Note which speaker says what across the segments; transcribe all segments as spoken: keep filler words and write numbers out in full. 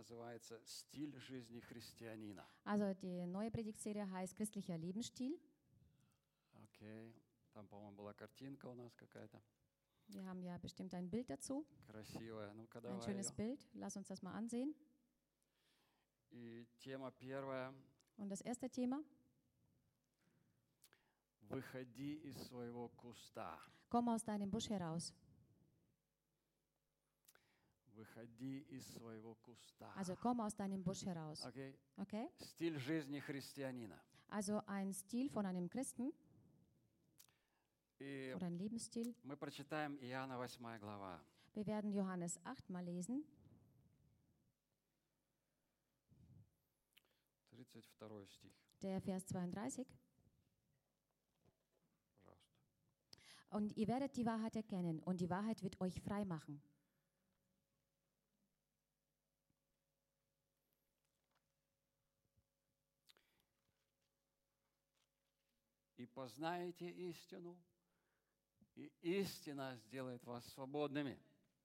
Speaker 1: называется «Стиль жизни христианина».
Speaker 2: Also die neue Predigtserie heißt Christlicher Lebensstil.
Speaker 1: Окей. Там, по-моему, была картинка у нас какая-то.
Speaker 2: Wir haben ja bestimmt ein Bild dazu,
Speaker 1: Красивая. Ну-ка,
Speaker 2: ein
Speaker 1: давай
Speaker 2: schönes
Speaker 1: ее.
Speaker 2: Bild. Lass uns das mal ansehen.
Speaker 1: И тема первая.
Speaker 2: Und das erste Thema:
Speaker 1: Выходи из своего куста.
Speaker 2: Komm aus deinem Busch heraus.
Speaker 1: Выходи из своего куста.
Speaker 2: Also komm aus deinem Busch heraus.
Speaker 1: Окей.
Speaker 2: Okay?
Speaker 1: Стиль жизни христианина.
Speaker 2: Also ein Stil von einem Christen
Speaker 1: И
Speaker 2: oder ein Lebensstil.
Speaker 1: мы прочитаем Иоанна восьмая глава.
Speaker 2: Wir werden Johannes acht mal lesen.
Speaker 1: тридцать второй стих.
Speaker 2: Der Vers zweiunddreißig.
Speaker 1: Пожалуйста.
Speaker 2: Und ihr werdet die Wahrheit erkennen und die Wahrheit wird euch frei machen.
Speaker 1: И познаете истину, и истина сделает вас свободными.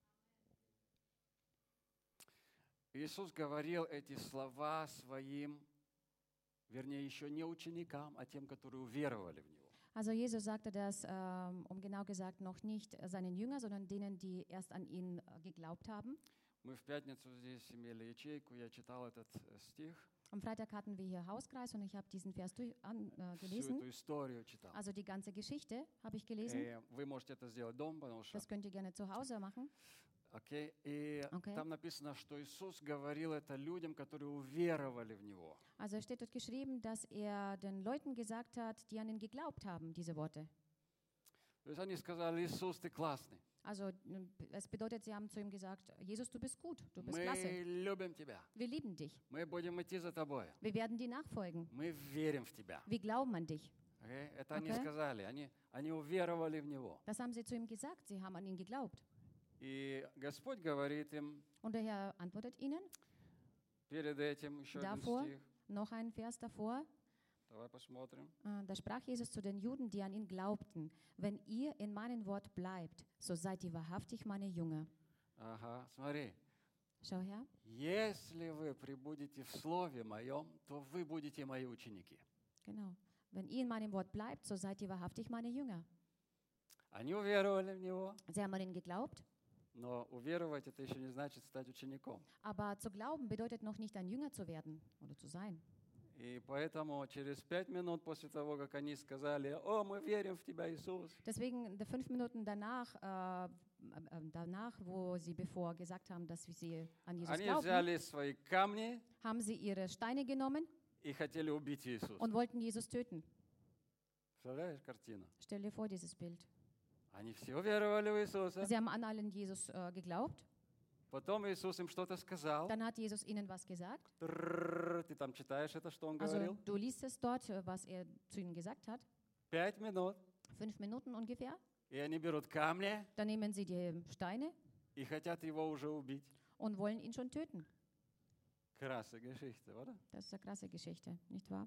Speaker 1: Иисус говорил эти слова своим, вернее, еще не ученикам, а тем, которые уверовали в Него.
Speaker 2: Also Jesus sagte das, ähm, um genau gesagt, noch nicht seinen Jüngern, sondern denen, die erst an ihn äh, geglaubt haben.
Speaker 1: Мы в пятницу здесь имели ячейку, я читал этот э, стих,
Speaker 2: Am Freitag hatten wir hier Hauskreis und ich habe diesen Vers durch, an, äh,
Speaker 1: всю
Speaker 2: gelesen.
Speaker 1: эту историю читал.
Speaker 2: Also die ganze Geschichte habe ich gelesen.
Speaker 1: И вы можете это сделать дома, потому что...
Speaker 2: Das könnt ihr gerne zu Hause machen.
Speaker 1: Окей. И
Speaker 2: Okay.
Speaker 1: там написано, что Иисус говорил это людям, которые уверовали в Него.
Speaker 2: Also es steht dort geschrieben, dass er den Leuten gesagt hat, die an ihn geglaubt haben, diese Worte.
Speaker 1: То есть они сказали: Иисус, ты классный.
Speaker 2: Also es bedeutet, sie haben zu ihm gesagt, Jesus, du bist gut, du bist
Speaker 1: Мы
Speaker 2: klasse.
Speaker 1: любим тебя.
Speaker 2: Wir lieben dich.
Speaker 1: Мы будем идти за тобой.
Speaker 2: Wir werden dir nachfolgen.
Speaker 1: Мы верим в тебя.
Speaker 2: Wir glauben an dich.
Speaker 1: Окей? Это они
Speaker 2: Okay.
Speaker 1: сказали. Они, они уверовали в Него.
Speaker 2: Das haben sie zu ihm gesagt, sie haben an ihn geglaubt.
Speaker 1: И Господь говорит им
Speaker 2: Und der Herr antwortet ihnen,
Speaker 1: перед этим еще один
Speaker 2: davor,
Speaker 1: стих.
Speaker 2: noch ein Vers davor,
Speaker 1: Давай посмотрим.
Speaker 2: äh, da sprach Jesus zu den Juden, die an ihn glaubten, wenn ihr in meinem Wort bleibt, so seid ihr wahrhaftig meine Jünger.
Speaker 1: Ага, смотри.
Speaker 2: Schau her,
Speaker 1: Если вы пребудете в Слове Моем, то вы будете Мои ученики.
Speaker 2: genau. Wenn ihr in meinem Wort bleibt, so seid ihr wahrhaftig meine Jünger.
Speaker 1: Они уверовали в Него,
Speaker 2: Sie haben an ihn geglaubt,
Speaker 1: но уверовать это еще не значит стать учеником.
Speaker 2: aber zu glauben bedeutet noch nicht ein Jünger zu werden oder zu sein.
Speaker 1: И поэтому через пять минут после того, как они сказали: «О, мы верим в Тебя, Иисус»,
Speaker 2: Deswegen die fünf Minuten danach, äh, äh, danach, wo sie bevor gesagt haben, dass sie an Jesus
Speaker 1: они
Speaker 2: glauben,
Speaker 1: взяли свои камни
Speaker 2: haben sie ihre Steine genommen
Speaker 1: и хотели убить Иисуса.
Speaker 2: und wollten Jesus töten.
Speaker 1: Представляешь картину?
Speaker 2: Stell dir vor dieses Bild.
Speaker 1: Они все уверовали в Иисуса.
Speaker 2: Sie haben an allen Jesus äh, geglaubt.
Speaker 1: Потом Иисус им что-то сказал.
Speaker 2: Dann hat Jesus ihnen was gesagt.
Speaker 1: Трррр, ты там читаешь это, что Он
Speaker 2: Also
Speaker 1: говорил?
Speaker 2: du liest es dort, äh, was er zu ihnen gesagt hat.
Speaker 1: Пять минут.
Speaker 2: Fünf Minuten ungefähr.
Speaker 1: И они берут камни
Speaker 2: Dann nehmen sie die Steine
Speaker 1: и хотят Его уже убить.
Speaker 2: und wollen ihn schon töten.
Speaker 1: Краsse Geschichte, oder?
Speaker 2: Das ist eine krasse Geschichte, nicht wahr?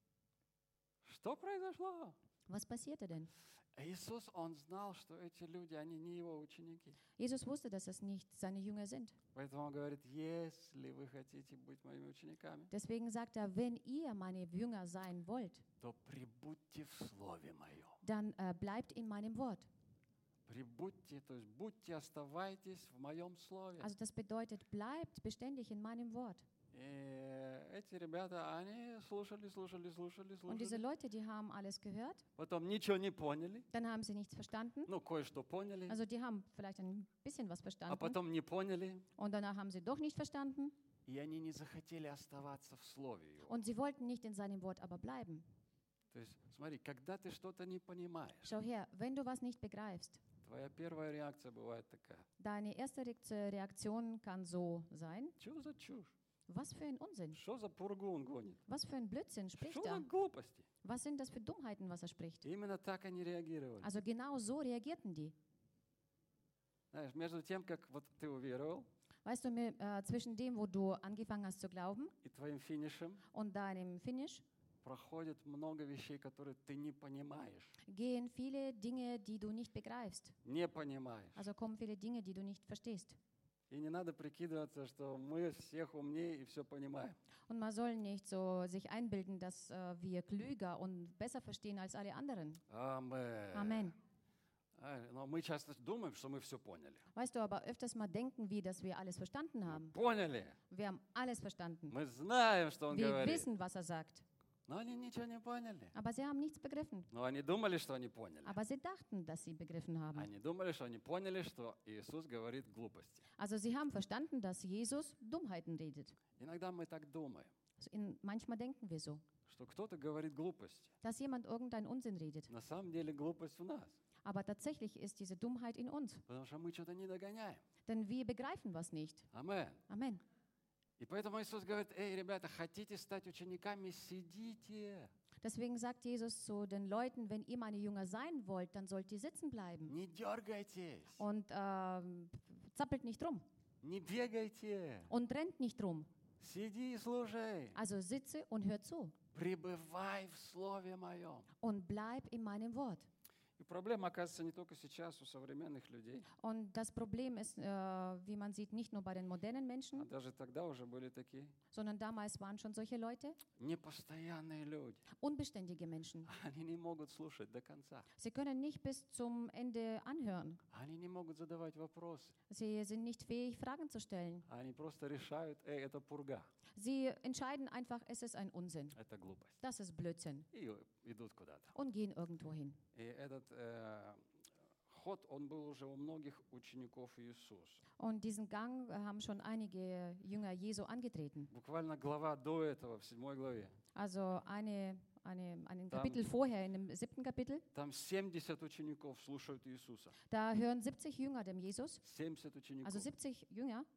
Speaker 1: Что произошло?
Speaker 2: Was passierte denn?
Speaker 1: Иисус, Он знал, что эти люди, они не Его ученики.
Speaker 2: Jesus wusste, dass es nicht seine Jünger sind.
Speaker 1: Поэтому Он говорит: если вы хотите быть Моими учениками,
Speaker 2: Deswegen sagt er, wenn ihr meine Jünger sein wollt,
Speaker 1: то прибудьте в Слове Моем.
Speaker 2: dann äh, bleibt in meinem Wort.
Speaker 1: Прибудьте, то есть будьте, оставайтесь в Моем Слове.
Speaker 2: Also das bedeutet, bleibt beständig in meinem Wort.
Speaker 1: И эти ребята, они слушали, слушали, слушали,
Speaker 2: Und diese
Speaker 1: слушали.
Speaker 2: Leute, die haben alles gehört,
Speaker 1: Потом ничего не поняли.
Speaker 2: dann haben sie nichts verstanden.
Speaker 1: Ну, кое-что поняли.
Speaker 2: Also die haben vielleicht ein bisschen was
Speaker 1: А
Speaker 2: verstanden
Speaker 1: потом не поняли.
Speaker 2: und danach haben sie doch nicht verstanden
Speaker 1: И они не захотели оставаться в Слове Его.
Speaker 2: und sie wollten nicht in seinem Wort aber bleiben.
Speaker 1: То есть, смотри, когда ты что-то не понимаешь,
Speaker 2: Schau her, wenn du was nicht begreifst,
Speaker 1: твоя первая реакция бывает такая:
Speaker 2: deine erste Reakt- Reaktion kann so sein,
Speaker 1: что за чушь?
Speaker 2: was für ein Unsinn,
Speaker 1: Что за пургу он гонит?
Speaker 2: was für ein Blödsinn spricht
Speaker 1: Что за
Speaker 2: er,
Speaker 1: глупости?
Speaker 2: was sind das für Dummheiten, was er spricht.
Speaker 1: И именно так они реагировали.
Speaker 2: Also genau so reagierten die.
Speaker 1: Знаешь, между тем, как вот ты уверовал,
Speaker 2: Weißt du, mir, äh, zwischen dem, wo du angefangen hast zu glauben
Speaker 1: и твоим финишем
Speaker 2: und deinem Finish,
Speaker 1: проходит много вещей, которые ты не понимаешь.
Speaker 2: gehen viele Dinge, die du nicht begreifst.
Speaker 1: Не понимаешь.
Speaker 2: Also kommen viele Dinge, die du nicht verstehst.
Speaker 1: И не надо прикидываться, что мы всех умнее и все понимаем.
Speaker 2: Und man soll nicht so sich einbilden, dass äh, wir klüger und besser verstehen als alle anderen.
Speaker 1: Amen.
Speaker 2: Amen.
Speaker 1: А, Но мы часто думаем, что мы все поняли.
Speaker 2: Weißt du, aber öfters mal denken wir, dass wir alles verstanden haben.
Speaker 1: Поняли.
Speaker 2: Wir haben alles verstanden.
Speaker 1: Мы знаем, что он
Speaker 2: Wir
Speaker 1: говорит.
Speaker 2: wissen, was er sagt.
Speaker 1: Но они ничего не поняли.
Speaker 2: Aber sie haben nichts begriffen.
Speaker 1: Но они думали, что они поняли.
Speaker 2: Aber sie dachten, dass sie begriffen haben.
Speaker 1: Они думали, что они поняли, что Иисус говорит глупости.
Speaker 2: Also sie haben verstanden, dass Jesus Dummheiten redet.
Speaker 1: Иногда мы так думаем,
Speaker 2: Also in, manchmal denken wir so,
Speaker 1: что кто-то говорит глупости.
Speaker 2: dass jemand irgendeinen Unsinn redet.
Speaker 1: На самом деле глупость в нас,
Speaker 2: Aber tatsächlich ist diese Dummheit in uns.
Speaker 1: потому что мы что-то не догоняем.
Speaker 2: Denn wir begreifen was nicht.
Speaker 1: Амен.
Speaker 2: Amen.
Speaker 1: И поэтому Иисус говорит: эй, ребята, хотите стать учениками, сидите.
Speaker 2: Deswegen sagt Jesus zu den Leuten, wenn ihr meine Jünger sein wollt, dann sollt ihr sitzen bleiben.
Speaker 1: Не дергайтесь,
Speaker 2: Und ähm, zappelt nicht rum.
Speaker 1: не бегайте.
Speaker 2: Und rennt nicht rum.
Speaker 1: Сиди и слушай.
Speaker 2: Also sitze und hör zu.
Speaker 1: Пребывай в Слове Моем.
Speaker 2: Und bleib in meinem Wort.
Speaker 1: И проблема, оказывается, не только сейчас у современных людей.
Speaker 2: Und das Problem ist, äh, wie man sieht, nicht nur bei den modernen
Speaker 1: А
Speaker 2: Menschen,
Speaker 1: даже тогда уже были такие
Speaker 2: sondern damals waren schon solche Leute,
Speaker 1: непостоянные люди.
Speaker 2: unbeständige Menschen.
Speaker 1: Они не могут слушать до конца.
Speaker 2: Sie können nicht bis zum Ende anhören.
Speaker 1: Они не могут задавать вопросы.
Speaker 2: Sie sind nicht fähig, Fragen zu stellen.
Speaker 1: Они просто решают: эй, это пурга,
Speaker 2: Sie entscheiden einfach, es ist ein Unsinn.
Speaker 1: это глупость.
Speaker 2: Das ist Blödsinn.
Speaker 1: И идут куда-то.
Speaker 2: Und gehen irgendwo hin.
Speaker 1: И этот э, ход, он был уже у многих учеников Иисуса.
Speaker 2: Und diesen Gang äh, haben schon einige Jünger Jesu angetreten.
Speaker 1: Буквально глава до этого, в седьмой главе,
Speaker 2: Also eine, eine, ein
Speaker 1: Dann-
Speaker 2: Kapitel vorher, in dem siebten Kapitel,
Speaker 1: там семьдесят учеников слушают Иисуса.
Speaker 2: da hören siebzig Jünger dem Jesus,
Speaker 1: семьдесят учеников.
Speaker 2: also siebzig Jünger.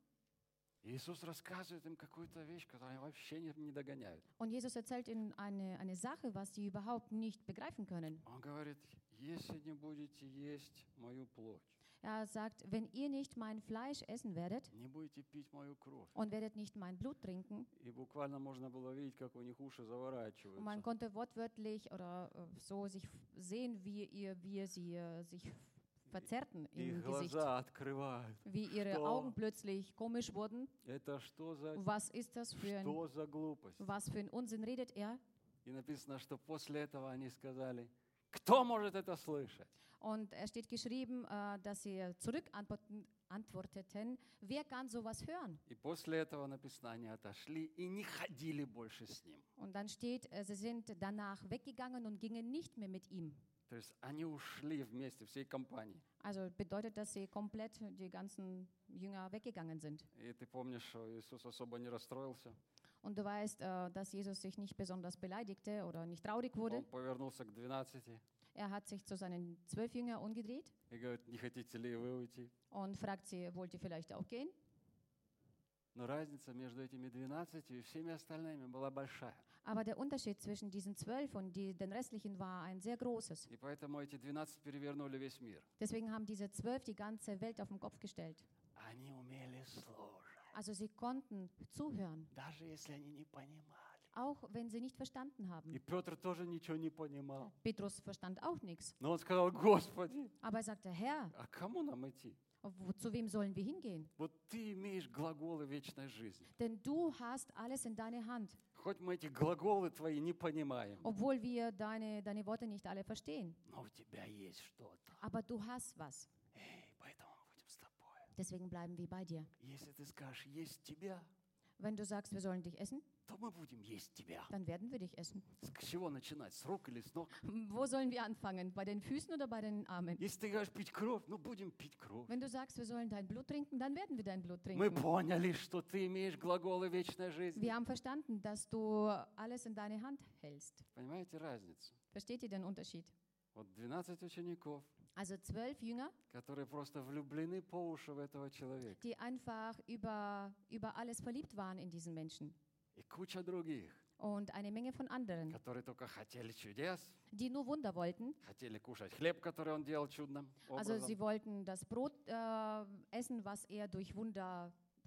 Speaker 1: Иисус рассказывает им какую-то вещь, которую они вообще не, не догоняют.
Speaker 2: Und Jesus erzählt ihnen eine, eine Sache, was sie überhaupt nicht begreifen können.
Speaker 1: Он говорит: если не будете есть мою плоть,
Speaker 2: Er sagt, wenn ihr nicht mein Fleisch essen werdet
Speaker 1: не будете пить мою кровь.
Speaker 2: und werdet nicht mein Blut trinken,
Speaker 1: И буквально можно было видеть, как у них уши
Speaker 2: und man
Speaker 1: заворачиваются.
Speaker 2: konnte wortwörtlich oder äh, so sich f- sehen, wie, ihr, wie sie äh, sich verzerrten
Speaker 1: Их
Speaker 2: im Gesicht,
Speaker 1: глаза открывают.
Speaker 2: wie ihre
Speaker 1: Что?
Speaker 2: Augen plötzlich komisch wurden.
Speaker 1: Это что за,
Speaker 2: Was ist das für ein,
Speaker 1: что за глупость?
Speaker 2: was für ein Unsinn redet er?
Speaker 1: И написано, что после этого они сказали: кто может это слышать?
Speaker 2: Und es steht geschrieben, äh, dass sie zurückantworten antworteten, wer kann sowas hören?
Speaker 1: И после этого написано, они отошли и не ходили больше с ним.
Speaker 2: Und dann steht, äh, sie sind danach weggegangen und gingen nicht mehr mit ihm.
Speaker 1: То есть они ушли вместе, всей компанией.
Speaker 2: Also bedeutet, dass sie komplett die ganzen Jünger weggegangen sind.
Speaker 1: И ты помнишь, что Иисус особо не расстроился.
Speaker 2: Und du weißt, äh, dass Jesus sich nicht besonders beleidigte oder nicht traurig wurde.
Speaker 1: Он повернулся к двенадцати
Speaker 2: Er hat sich zu seinen zwölf Jüngern umgedreht
Speaker 1: и говорит: не хотите ли вы уйти?
Speaker 2: und fragt sie, wollt ihr vielleicht auch gehen?
Speaker 1: Но разница между этими двенадцатью и всеми остальными была большая.
Speaker 2: Aber der Unterschied zwischen diesen zwölf und die, den restlichen war ein sehr großes.
Speaker 1: И поэтому эти двенадцать перевернули весь мир.
Speaker 2: Deswegen haben diese zwölf die ganze Welt auf den Kopf gestellt.
Speaker 1: Они умели слушать,
Speaker 2: Also sie konnten zuhören,
Speaker 1: даже если они не понимали.
Speaker 2: auch wenn sie nicht verstanden haben.
Speaker 1: И Петр тоже ничего не понимал.
Speaker 2: Petrus verstand auch nichts.
Speaker 1: Но он сказал: Господи,
Speaker 2: Aber er sagte, Herr,
Speaker 1: а к кому нам идти?
Speaker 2: wo, zu wem sollen wir hingehen?
Speaker 1: Вот ты имеешь глаголы вечной жизни.
Speaker 2: Denn du hast alles in deiner Hand,
Speaker 1: Хоть мы эти глаголы твои не понимаем,
Speaker 2: obwohl wir deine, deine Worte nicht alle verstehen.
Speaker 1: но у тебя есть что-то.
Speaker 2: Aber du hast was.
Speaker 1: Эй, поэтому мы будем с тобой.
Speaker 2: Deswegen bleiben wir bei dir.
Speaker 1: Если ты скажешь есть тебя,
Speaker 2: Wenn du sagst, wir sollen dich essen,
Speaker 1: то мы будем есть тебя.
Speaker 2: dann werden wir dich essen.
Speaker 1: С чего начинать? С рук или с ног?
Speaker 2: Wo sollen wir anfangen? Bei den Füßen oder bei den Armen?
Speaker 1: Если ты говоришь пить кровь, ну будем пить кровь.
Speaker 2: Wenn du sagst, wir sollen dein Blut trinken, dann werden wir dein Blut
Speaker 1: Мы
Speaker 2: trinken.
Speaker 1: поняли, что ты имеешь глаголы вечной жизни.
Speaker 2: Wir haben verstanden, dass du alles in deine Hand hältst.
Speaker 1: Понимаете разницу?
Speaker 2: Versteht ihr den Unterschied?
Speaker 1: Вот двенадцать учеников,
Speaker 2: Also zwölf Jünger,
Speaker 1: которые просто влюблены по уши в этого человека.
Speaker 2: die einfach über, über alles verliebt waren in diesen Menschen.
Speaker 1: И куча других,
Speaker 2: Und eine Menge von anderen,
Speaker 1: которые только хотели чудес,
Speaker 2: die nur Wunder wollten.
Speaker 1: хотели кушать хлеб, который он делал чудным
Speaker 2: Also
Speaker 1: образом.
Speaker 2: sie wollten das Brot äh, essen, was er durch Wunder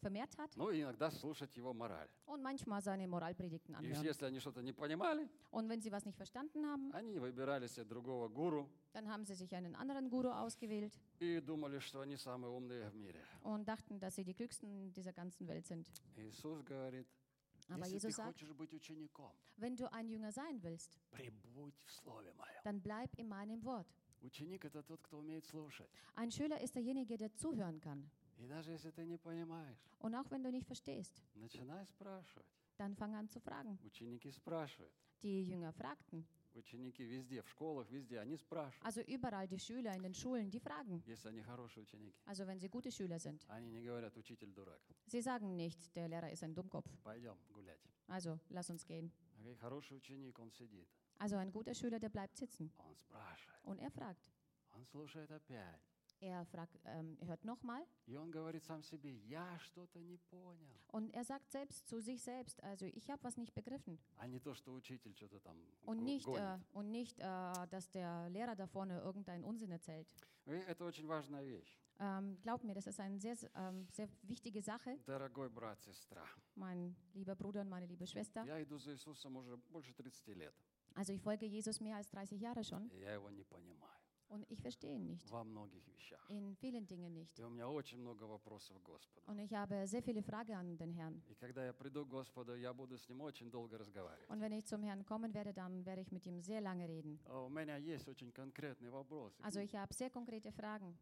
Speaker 2: vermehrt hat
Speaker 1: Ну и иногда слушать его мораль.
Speaker 2: und manchmal seine Moralpredigten
Speaker 1: И
Speaker 2: anhören.
Speaker 1: если они что-то не понимали,
Speaker 2: Und wenn sie was nicht verstanden haben,
Speaker 1: они выбирали себе другого гуру
Speaker 2: dann haben sie sich einen anderen Guru ausgewählt
Speaker 1: и думали, что они самые умные в мире.
Speaker 2: und dachten, dass sie die Klügsten dieser ganzen Welt sind.
Speaker 1: Иисус говорит,
Speaker 2: Aber
Speaker 1: если ты
Speaker 2: Jesus sagt,
Speaker 1: хочешь быть учеником,
Speaker 2: wenn du ein Jünger sein willst,
Speaker 1: прибудь в Слове Моем.
Speaker 2: dann bleib in meinem Wort.
Speaker 1: Ученик – это тот, кто умеет слушать.
Speaker 2: Ein Schüler ist derjenige, der zuhören kann.
Speaker 1: И даже если ты не понимаешь,
Speaker 2: Und auch wenn du nicht verstehst,
Speaker 1: начинай спрашивать.
Speaker 2: dann fang an zu fragen.
Speaker 1: Ученики спрашивают.
Speaker 2: Die Jünger fragten.
Speaker 1: Ученики везде, в школах, везде, они спрашивают.
Speaker 2: Also überall die Schüler in den Schulen, die fragen.
Speaker 1: Если они хорошие ученики.
Speaker 2: Also wenn sie gute Schüler sind.
Speaker 1: Они не говорят, учитель дурак.
Speaker 2: Sie sagen nicht, der Lehrer ist ein Dummkopf.
Speaker 1: Пойдем гулять.
Speaker 2: Also lass uns gehen.
Speaker 1: Окей, хороший ученик, он сидит.
Speaker 2: Also ein guter Schüler, der bleibt sitzen.
Speaker 1: Он спрашивает.
Speaker 2: Und er fragt.
Speaker 1: Он слушает опять.
Speaker 2: Er fragt, ähm, er hört nochmal.
Speaker 1: И он говорит сам себе, я что-то не понял.
Speaker 2: Und er sagt selbst zu sich selbst, also ich habe was nicht begriffen.
Speaker 1: А не то, что учитель что-то там
Speaker 2: Und
Speaker 1: го-
Speaker 2: nicht, äh,
Speaker 1: гонит.
Speaker 2: und nicht äh, dass der Lehrer da vorne irgendeinen Unsinn erzählt.
Speaker 1: И это очень важная вещь.
Speaker 2: Ähm, glaub mir, das ist eine sehr, ähm, sehr wichtige Sache,
Speaker 1: Дорогой брат, сестра,
Speaker 2: mein lieber Bruder und meine liebe Schwester.
Speaker 1: я иду за Иисусом уже больше тридцати лет.
Speaker 2: Also ich folge Jesus mehr als dreißig Jahre schon
Speaker 1: И я его не понимаю
Speaker 2: und ich verstehe ihn nicht.
Speaker 1: во многих вещах.
Speaker 2: In vielen Dingen nicht.
Speaker 1: И у меня очень много вопросов к Господу.
Speaker 2: Und ich habe sehr viele Fragen an den Herrn.
Speaker 1: И когда я приду к Господу, я буду с Ним очень долго разговаривать.
Speaker 2: Und wenn ich zum Herrn kommen werde, dann werde ich mit ihm sehr lange reden.
Speaker 1: А У меня есть очень конкретные вопросы.
Speaker 2: Also ich habe sehr konkrete Fragen.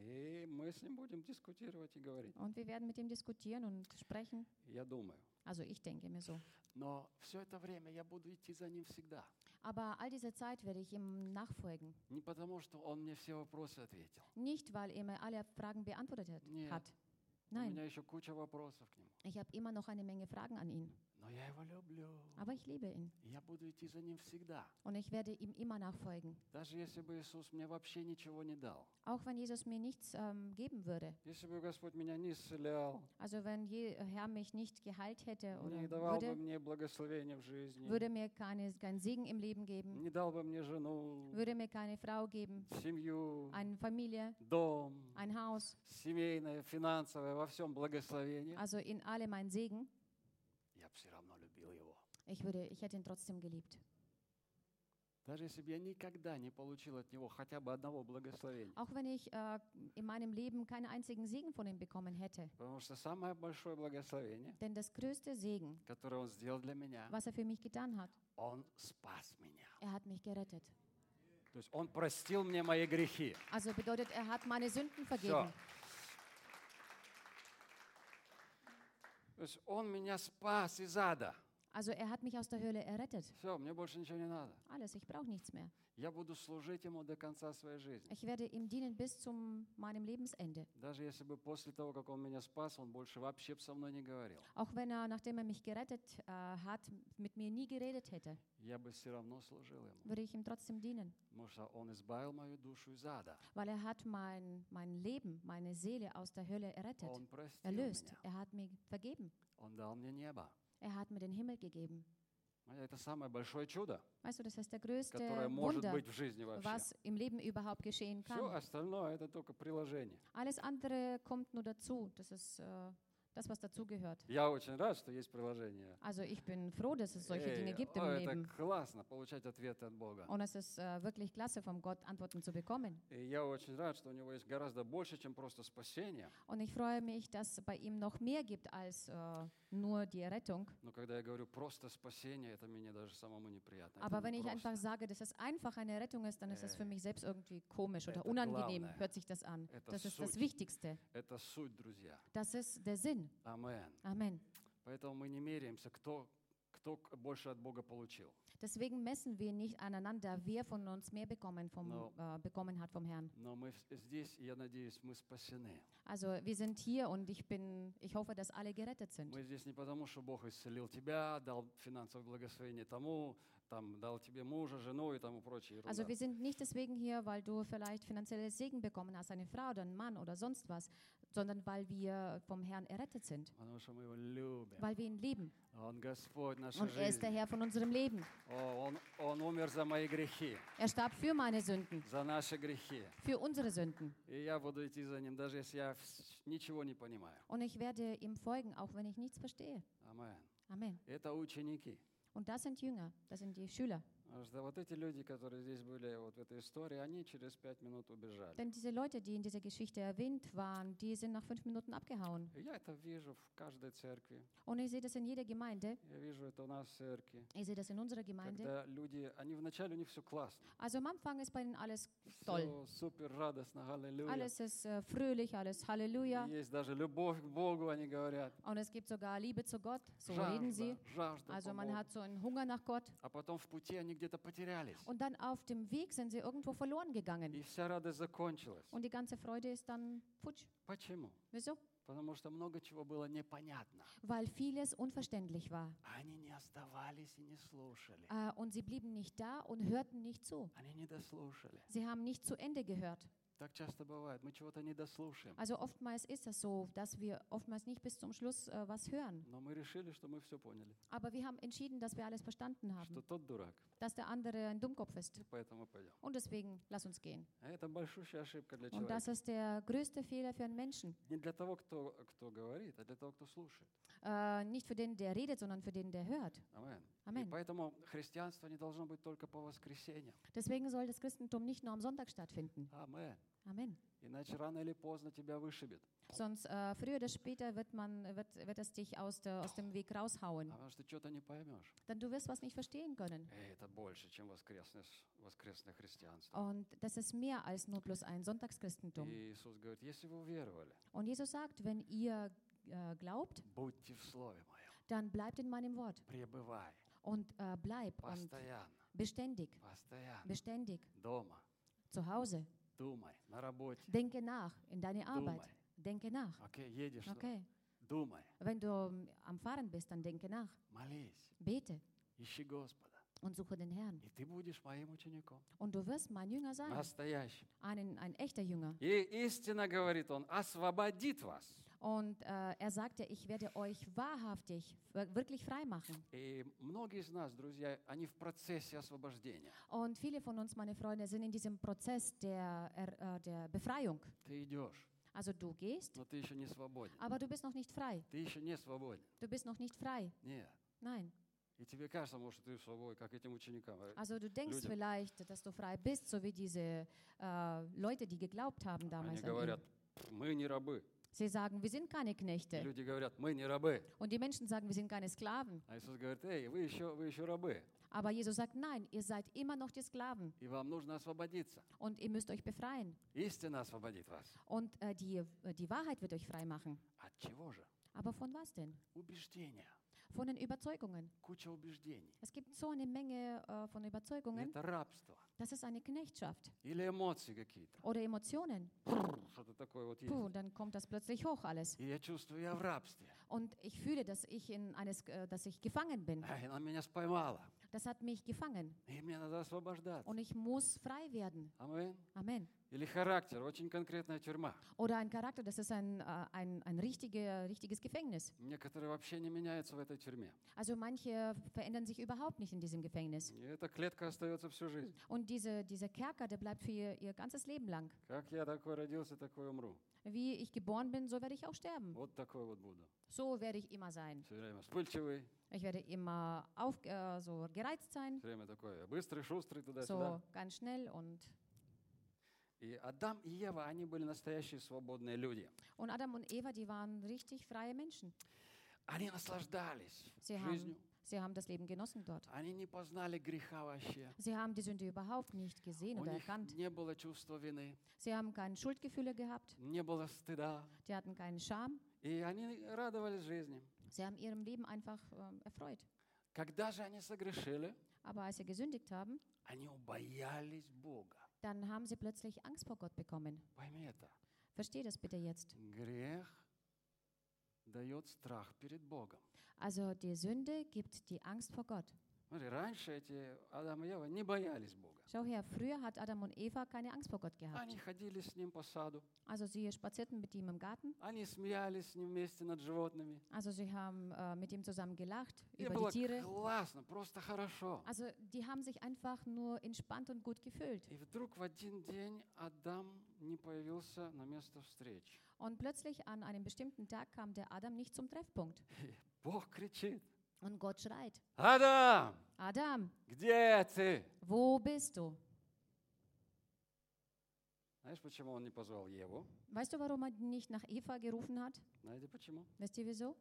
Speaker 1: И мы с Ним будем дискутировать и говорить.
Speaker 2: Und wir werden mit ihm diskutieren und sprechen.
Speaker 1: Я думаю.
Speaker 2: Also ich denke mir so.
Speaker 1: Но все это время я буду идти за Ним всегда.
Speaker 2: Aber all diese Zeit werde ich ihm nachfolgen.
Speaker 1: Не потому, что Он мне все вопросы ответил.
Speaker 2: Nicht, weil er mir alle Fragen beantwortet hat.
Speaker 1: Нет.
Speaker 2: hat.
Speaker 1: У
Speaker 2: Nein,
Speaker 1: меня еще куча вопросов к Нему.
Speaker 2: ich habe immer noch eine Menge Fragen an ihn.
Speaker 1: Но я Его люблю.
Speaker 2: Aber ich liebe ihn.
Speaker 1: И я буду идти за Ним всегда.
Speaker 2: Und ich werde ihm immer nachfolgen.
Speaker 1: Даже если бы Иисус мне вообще ничего не дал.
Speaker 2: Auch wenn Jesus mir nichts ähm, geben würde.
Speaker 1: Если бы Господь меня не исцелял,
Speaker 2: Also wenn Je Herr mich nicht geheilt hätte oder
Speaker 1: не давал бы
Speaker 2: würde,
Speaker 1: мне благословения в жизни,
Speaker 2: würde mir keine, keinen Segen im Leben geben,
Speaker 1: не дал бы мне жену,
Speaker 2: würde mir keine Frau geben,
Speaker 1: семью,
Speaker 2: eine Familie,
Speaker 1: дом,
Speaker 2: ein Haus,
Speaker 1: семейное, финансовое, во всем благословение,
Speaker 2: also in allem ein Segen.
Speaker 1: я бы все равно любил Его.
Speaker 2: Ich, würde, ich hätte ihn trotzdem geliebt.
Speaker 1: Даже если бы я никогда не получил от Него хотя бы одного благословения.
Speaker 2: Auch wenn ich äh, in meinem Leben keinen einzigen Segen von ihm bekommen hätte.
Speaker 1: Потому что самое большое благословение,
Speaker 2: Denn das größte Segen,
Speaker 1: которое Он сделал для меня,
Speaker 2: was er für mich getan hat,
Speaker 1: Он спас меня.
Speaker 2: er hat mich gerettet.
Speaker 1: То есть Он простил мне мои грехи.
Speaker 2: Also bedeutet, er hat meine Sünden
Speaker 1: Все.
Speaker 2: vergeben.
Speaker 1: То есть Он меня спас из ада.
Speaker 2: Also er hat mich aus der Hölle errettet.
Speaker 1: Все, мне больше ничего не надо.
Speaker 2: Alles, ich brauche nichts mehr.
Speaker 1: Я буду служить Ему до конца своей жизни.
Speaker 2: Ich werde ihm dienen bis zum meinem Lebensende.
Speaker 1: Даже если бы после того, как Он меня спас, Он больше вообще со мной не говорил.
Speaker 2: Auch wenn er, nachdem er mich gerettet äh, hat, mit mir nie geredet hätte,
Speaker 1: Я бы все равно служил Ему.
Speaker 2: würde ich ihm trotzdem dienen.
Speaker 1: Потому что Он избавил мою душу из ада.
Speaker 2: Weil er hat mein, mein Leben, meine Seele aus der Hölle errettet,
Speaker 1: Он простил
Speaker 2: erlöst.
Speaker 1: меня.
Speaker 2: Er hat mir vergeben.
Speaker 1: Он дал мне небо.
Speaker 2: Er hat mir den Himmel gegeben.
Speaker 1: Это самое большое чудо,
Speaker 2: Weißt du, das ist der größte
Speaker 1: которое может
Speaker 2: Wunder,
Speaker 1: быть в жизни вообще.
Speaker 2: was im Leben überhaupt geschehen
Speaker 1: Все
Speaker 2: kann.
Speaker 1: остальное это только приложение.
Speaker 2: Alles andere kommt nur dazu. Das ist äh, das, was dazugehört.
Speaker 1: Я очень рад, что есть приложение.
Speaker 2: Also ich bin froh, dass es solche
Speaker 1: Эй,
Speaker 2: Dinge gibt im
Speaker 1: о, это
Speaker 2: Leben.
Speaker 1: классно получать ответы от Бога.
Speaker 2: Und es ist äh, wirklich klasse, vom Gott Antworten zu bekommen.
Speaker 1: И я очень рад, что у него есть гораздо больше, чем просто спасение.
Speaker 2: Und ich freue mich, dass es bei ihm noch mehr gibt als äh, nur die Errettung.
Speaker 1: Но когда я говорю просто спасение, это мне даже самому неприятно.
Speaker 2: Aber
Speaker 1: Это
Speaker 2: wenn
Speaker 1: не
Speaker 2: ich
Speaker 1: просто.
Speaker 2: einfach sage, dass es einfach eine Rettung ist, dann ist es für mich selbst irgendwie komisch oder
Speaker 1: Это
Speaker 2: unangenehm,
Speaker 1: главное.
Speaker 2: hört sich das an.
Speaker 1: Это
Speaker 2: Das ist das
Speaker 1: суть.
Speaker 2: Wichtigste.
Speaker 1: Это суть, друзья.
Speaker 2: Das ist der Sinn.
Speaker 1: Амен.
Speaker 2: Amen.
Speaker 1: Поэтому мы не меряемся, кто, кто к- больше от Бога получил.
Speaker 2: Deswegen messen wir nicht aneinander, wer von uns mehr bekommen, vom,
Speaker 1: No.
Speaker 2: äh, bekommen hat vom Herrn.
Speaker 1: Но мы в- здесь, и я надеюсь, мы спасены.
Speaker 2: Also wir sind hier und ich bin, ich hoffe, dass alle gerettet sind.
Speaker 1: Мы здесь не потому, что Бог исцелил тебя, дал финансовое благословение тому, там, дал тебе мужа, жену и тому прочее. ерунда.
Speaker 2: Also wir sind nicht deswegen hier, weil du vielleicht finanzielles Segen bekommen hast, eine Frau oder einen Mann oder sonst was, sondern weil wir vom Herrn errettet sind,
Speaker 1: потому что мы Его любим.
Speaker 2: weil wir ihn lieben.
Speaker 1: Он Господь нашей
Speaker 2: Und er ist der
Speaker 1: жизни.
Speaker 2: Herr von unserem Leben.
Speaker 1: О, Он, Он умер за мои грехи,
Speaker 2: Er starb für meine Sünden,
Speaker 1: за наши грехи.
Speaker 2: für unsere Sünden.
Speaker 1: И я буду идти за Ним, даже если я вс- ничего не понимаю.
Speaker 2: Und ich werde ihm folgen, auch wenn ich nichts verstehe.
Speaker 1: Амен.
Speaker 2: Amen.
Speaker 1: Это ученики.
Speaker 2: Und das sind Jünger, das sind die Schüler.
Speaker 1: Потому что вот эти люди, которые здесь были вот в этой истории, они через пять минут убежали.
Speaker 2: Denn diese Leute, die in dieser Geschichte erwähnt waren, die sind nach fünf Minuten abgehauen.
Speaker 1: И я это вижу в каждой церкви.
Speaker 2: Und ich sehe das in jeder Gemeinde.
Speaker 1: Я вижу это у нас в церкви.
Speaker 2: Ich sehe das in unserer Gemeinde.
Speaker 1: Когда люди, они вначале у них все классно.
Speaker 2: Also am Anfang ist bei ihnen alles toll.
Speaker 1: Все супер радостно, аллилуйя.
Speaker 2: Alles ist äh, fröhlich, alles Halleluja.
Speaker 1: Есть даже любовь к Bogу, они говорят.
Speaker 2: Und es gibt sogar Liebe zu Gott. So reden sie.
Speaker 1: Жажда, жажда
Speaker 2: Also
Speaker 1: по
Speaker 2: man
Speaker 1: Богу.
Speaker 2: hat so einen Hunger nach Gott.
Speaker 1: А потом в пути они где-то потерялись.
Speaker 2: Und dann auf dem Weg sind sie irgendwo verloren gegangen.
Speaker 1: И вся радость закончилась.
Speaker 2: Und die ganze Freude ist dann futsch.
Speaker 1: Почему?
Speaker 2: Wieso?
Speaker 1: Потому что много чего было непонятно.
Speaker 2: Weil vieles unverständlich war.
Speaker 1: Они не оставались и не слушали.
Speaker 2: Äh, und sie blieben nicht da und hörten nicht zu.
Speaker 1: Они не дослушали.
Speaker 2: Sie haben nicht zu Ende gehört.
Speaker 1: Так часто бывает. Мы чего-то не дослушаем.
Speaker 2: Also oftmals ist es so, dass wir oftmals nicht bis zum Schluss äh, was hören.
Speaker 1: Но мы решили, что мы все поняли.
Speaker 2: Aber wir haben entschieden, dass wir alles verstanden
Speaker 1: Что
Speaker 2: haben.
Speaker 1: тот дурак.
Speaker 2: Dass der andere ein Dummkopf ist.
Speaker 1: И поэтому пойдем.
Speaker 2: Und deswegen, lass uns gehen.
Speaker 1: А это большущая ошибка для
Speaker 2: Und das
Speaker 1: человека.
Speaker 2: ist der größte Fehler für einen Menschen.
Speaker 1: Не для того, кто, кто говорит, а для того, кто слушает.
Speaker 2: Äh, nicht für den, der redet, sondern für den, der hört.
Speaker 1: Амен. И
Speaker 2: Amen.
Speaker 1: поэтому христианство не должно быть только по воскресеньям.
Speaker 2: Deswegen soll das Christentum nicht nur am Sonntag stattfinden.
Speaker 1: Амен.
Speaker 2: Amen.
Speaker 1: Иначе рано или поздно тебя вышибет.
Speaker 2: Sonst äh, früher oder später wird, man, wird, wird es dich aus, der, aus dem Weg raushauen.
Speaker 1: Потому что что-то не поймешь.
Speaker 2: Denn du wirst was nicht verstehen können.
Speaker 1: И это больше, чем воскресное, воскресное христианство.
Speaker 2: Und das ist mehr als nur bloß ein Sonntagschristentum.
Speaker 1: И Иисус говорит, если вы уверовали,
Speaker 2: Und Jesus sagt, wenn ihr äh, glaubt,
Speaker 1: будьте в Слове Моем,
Speaker 2: dann bleibt in meinem Wort.
Speaker 1: пребывай
Speaker 2: Und äh, bleib und
Speaker 1: постоянно,
Speaker 2: beständig,
Speaker 1: постоянно,
Speaker 2: beständig,
Speaker 1: дома,
Speaker 2: zu Hause.
Speaker 1: думай, на работе,
Speaker 2: Denke nach in deine Arbeit.
Speaker 1: думай.
Speaker 2: Denke nach.
Speaker 1: Окей, едешь,
Speaker 2: Okay.
Speaker 1: думай,
Speaker 2: Wenn du ähm, am Fahren bist, dann denke nach.
Speaker 1: молись,
Speaker 2: Bete
Speaker 1: ищи Господа.
Speaker 2: und suche den Herrn.
Speaker 1: И ты будешь моим учеником,
Speaker 2: Und du wirst mein Jünger sein.
Speaker 1: настоящим.
Speaker 2: Ein, ein echter Jünger.
Speaker 1: И истина, говорит он, освободит вас.
Speaker 2: Und äh, er sagte, ich werde euch wahrhaftig, wir- wirklich frei machen.
Speaker 1: И многие из нас, друзья, они в процессе освобождения.
Speaker 2: Und viele von uns, meine Freunde, sind in diesem Prozess der, er, äh, der Befreiung.
Speaker 1: Ты идешь,
Speaker 2: Also du gehst,
Speaker 1: но ты еще не свободен.
Speaker 2: aber du bist noch nicht frei.
Speaker 1: Ты еще не свободен.
Speaker 2: Du bist noch nicht frei.
Speaker 1: Нет.
Speaker 2: Nein.
Speaker 1: И тебе кажется, может, ты свободен, как этим ученикам.
Speaker 2: Also du denkst
Speaker 1: Люди-
Speaker 2: vielleicht, dass du frei bist, so wie diese äh, Leute, die geglaubt haben
Speaker 1: Они
Speaker 2: damals an
Speaker 1: говорят,
Speaker 2: ihn.
Speaker 1: мы не рабы.
Speaker 2: Sie sagen, wir sind keine
Speaker 1: И
Speaker 2: Knechte.
Speaker 1: люди говорят, мы не рабы.
Speaker 2: Und die Menschen sagen, wir sind keine Sklaven.
Speaker 1: А Иисус говорит, эй, вы еще, вы еще рабы.
Speaker 2: Aber Jesus sagt, nein, ihr seid immer noch die Sklaven.
Speaker 1: И вам нужно освободиться.
Speaker 2: Und ihr müsst euch befreien.
Speaker 1: Истина освободит вас.
Speaker 2: Und äh, die, äh, die Wahrheit wird euch frei machen.
Speaker 1: От чего же?
Speaker 2: Aber von was denn?
Speaker 1: Убеждения.
Speaker 2: Von den Überzeugungen.
Speaker 1: Куча убеждений.
Speaker 2: Es gibt so eine Menge äh, von Überzeugungen.
Speaker 1: Это рабство.
Speaker 2: Das ist eine Knechtschaft.
Speaker 1: Или эмоции какие-то.
Speaker 2: Oder Emotionen.
Speaker 1: Что-то такое вот есть.
Speaker 2: Puh, dann kommt das plötzlich hoch alles.
Speaker 1: И я чувствую, я в рабстве.
Speaker 2: Und ich fühle, dass ich, in eines, äh, dass ich gefangen bin.
Speaker 1: Ай, она меня споймала.
Speaker 2: Das hat mich gefangen.
Speaker 1: И мне надо освобождаться.
Speaker 2: Und ich muss frei werden.
Speaker 1: Амин.
Speaker 2: Amen.
Speaker 1: Или характер, очень конкретная тюрьма.
Speaker 2: Oder ein Charakter, das ist ein, äh, ein, ein richtige, richtiges Gefängnis.
Speaker 1: Некоторые вообще не меняются в этой тюрьме.
Speaker 2: Also manche verändern sich überhaupt nicht in diesem Gefängnis.
Speaker 1: И эта клетка остается всю жизнь.
Speaker 2: Und diese, dieser Kerker, der bleibt für ihr, ihr ganzes Leben lang.
Speaker 1: Как я такой родился, такой умру.
Speaker 2: Wie ich geboren bin, so werde ich auch sterben.
Speaker 1: Вот такой вот буду.
Speaker 2: So werde ich immer sein.
Speaker 1: Все время вспыльчивый,
Speaker 2: Ich werde immer auf, äh, so gereizt sein,
Speaker 1: все время такой быстрый, шустрый
Speaker 2: so
Speaker 1: туда-сюда.
Speaker 2: ganz schnell. Und,
Speaker 1: И Адам и Ева, они были настоящие свободные люди.
Speaker 2: und Adam und Eva, die waren richtig freie Menschen.
Speaker 1: Они наслаждались
Speaker 2: Sie
Speaker 1: жизнью.
Speaker 2: haben, sie haben das Leben genossen dort.
Speaker 1: Они не познали греха вообще.
Speaker 2: Sie haben die Sünde überhaupt nicht gesehen
Speaker 1: У
Speaker 2: oder
Speaker 1: них
Speaker 2: erkannt.
Speaker 1: не было чувства вины,
Speaker 2: Sie haben keine Schuldgefühle gehabt,
Speaker 1: не было стыда.
Speaker 2: die hatten keinen Scham.
Speaker 1: И они радовались жизни.
Speaker 2: Sie haben ihrem Leben einfach ähm, erfreut.
Speaker 1: Когда же они согрешили,
Speaker 2: Aber als sie gesündigt haben,
Speaker 1: они убоялись Бога.
Speaker 2: dann haben sie plötzlich Angst vor Gott bekommen.
Speaker 1: Пойми это.
Speaker 2: Versteh das bitte jetzt.
Speaker 1: Грех дает страх перед Богом.
Speaker 2: Also die Sünde gibt die Angst vor Gott.
Speaker 1: Смотри, раньше эти Адам и Ева не боялись Бога.
Speaker 2: Schau her, früher hat Adam und Eva keine Angst vor Gott gehabt.
Speaker 1: Они ходили с ним по саду,
Speaker 2: Also sie spazierten mit ihm im Garten,
Speaker 1: они смеялись с ним вместе над животными.
Speaker 2: also sie haben äh, mit ihm zusammen gelacht
Speaker 1: Им
Speaker 2: über
Speaker 1: было
Speaker 2: die Tiere.
Speaker 1: классно, просто хорошо.
Speaker 2: Also die haben sich einfach nur entspannt und gut gefühlt.
Speaker 1: И вдруг в один день Адам не появился на место встречи.
Speaker 2: Und plötzlich an einem bestimmten Tag kam der Adam nicht zum Treffpunkt.
Speaker 1: И Бог кричит:
Speaker 2: Und Gott schreit,
Speaker 1: Адам,
Speaker 2: Adam,
Speaker 1: где ты?
Speaker 2: wo bist du?
Speaker 1: Знаешь, почему он не позвал Еву?
Speaker 2: Weißt du, warum er nicht nach Eva gerufen hat?
Speaker 1: Знаете почему?
Speaker 2: Wisst ihr wieso?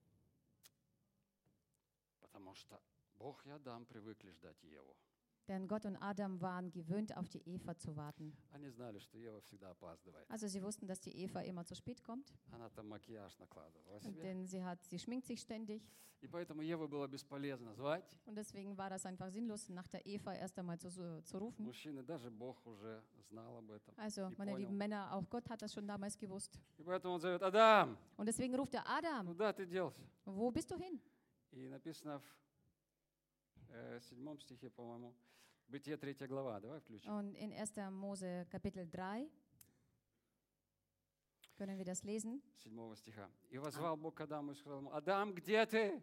Speaker 1: Потому что Бог и Адам привыкли ждать Еву.
Speaker 2: Denn Gott und Adam waren gewöhnt, auf die Eva zu warten.
Speaker 1: Они знали, что Ева всегда опаздывает.
Speaker 2: Also sie wussten, dass die Eva immer zu spät kommt,
Speaker 1: Она там макияж накладывала себе.
Speaker 2: denn sie hat, sie schminkt sich ständig.
Speaker 1: И поэтому Еву было бесполезно звать.
Speaker 2: Und deswegen war das einfach sinnlos, nach der Eva erst einmal zu, zu rufen.
Speaker 1: Мужчины, даже Бог уже знал об этом.
Speaker 2: Also,
Speaker 1: и
Speaker 2: meine
Speaker 1: понял.
Speaker 2: lieben Männer, auch Gott hat das schon damals gewusst.
Speaker 1: И поэтому он зовет: Адам,
Speaker 2: Und deswegen ruft er Adam,
Speaker 1: куда ты делся?
Speaker 2: wo bist du hin?
Speaker 1: И написано в э, седьмом стихе, по-моему, Бытие третья глава. Давай включим.
Speaker 2: Und in erster Mose Kapitel drei können wir das lesen.
Speaker 1: Седьмого стиха. И возвал Бог к Адаму и сказал ему: Адам, где ты?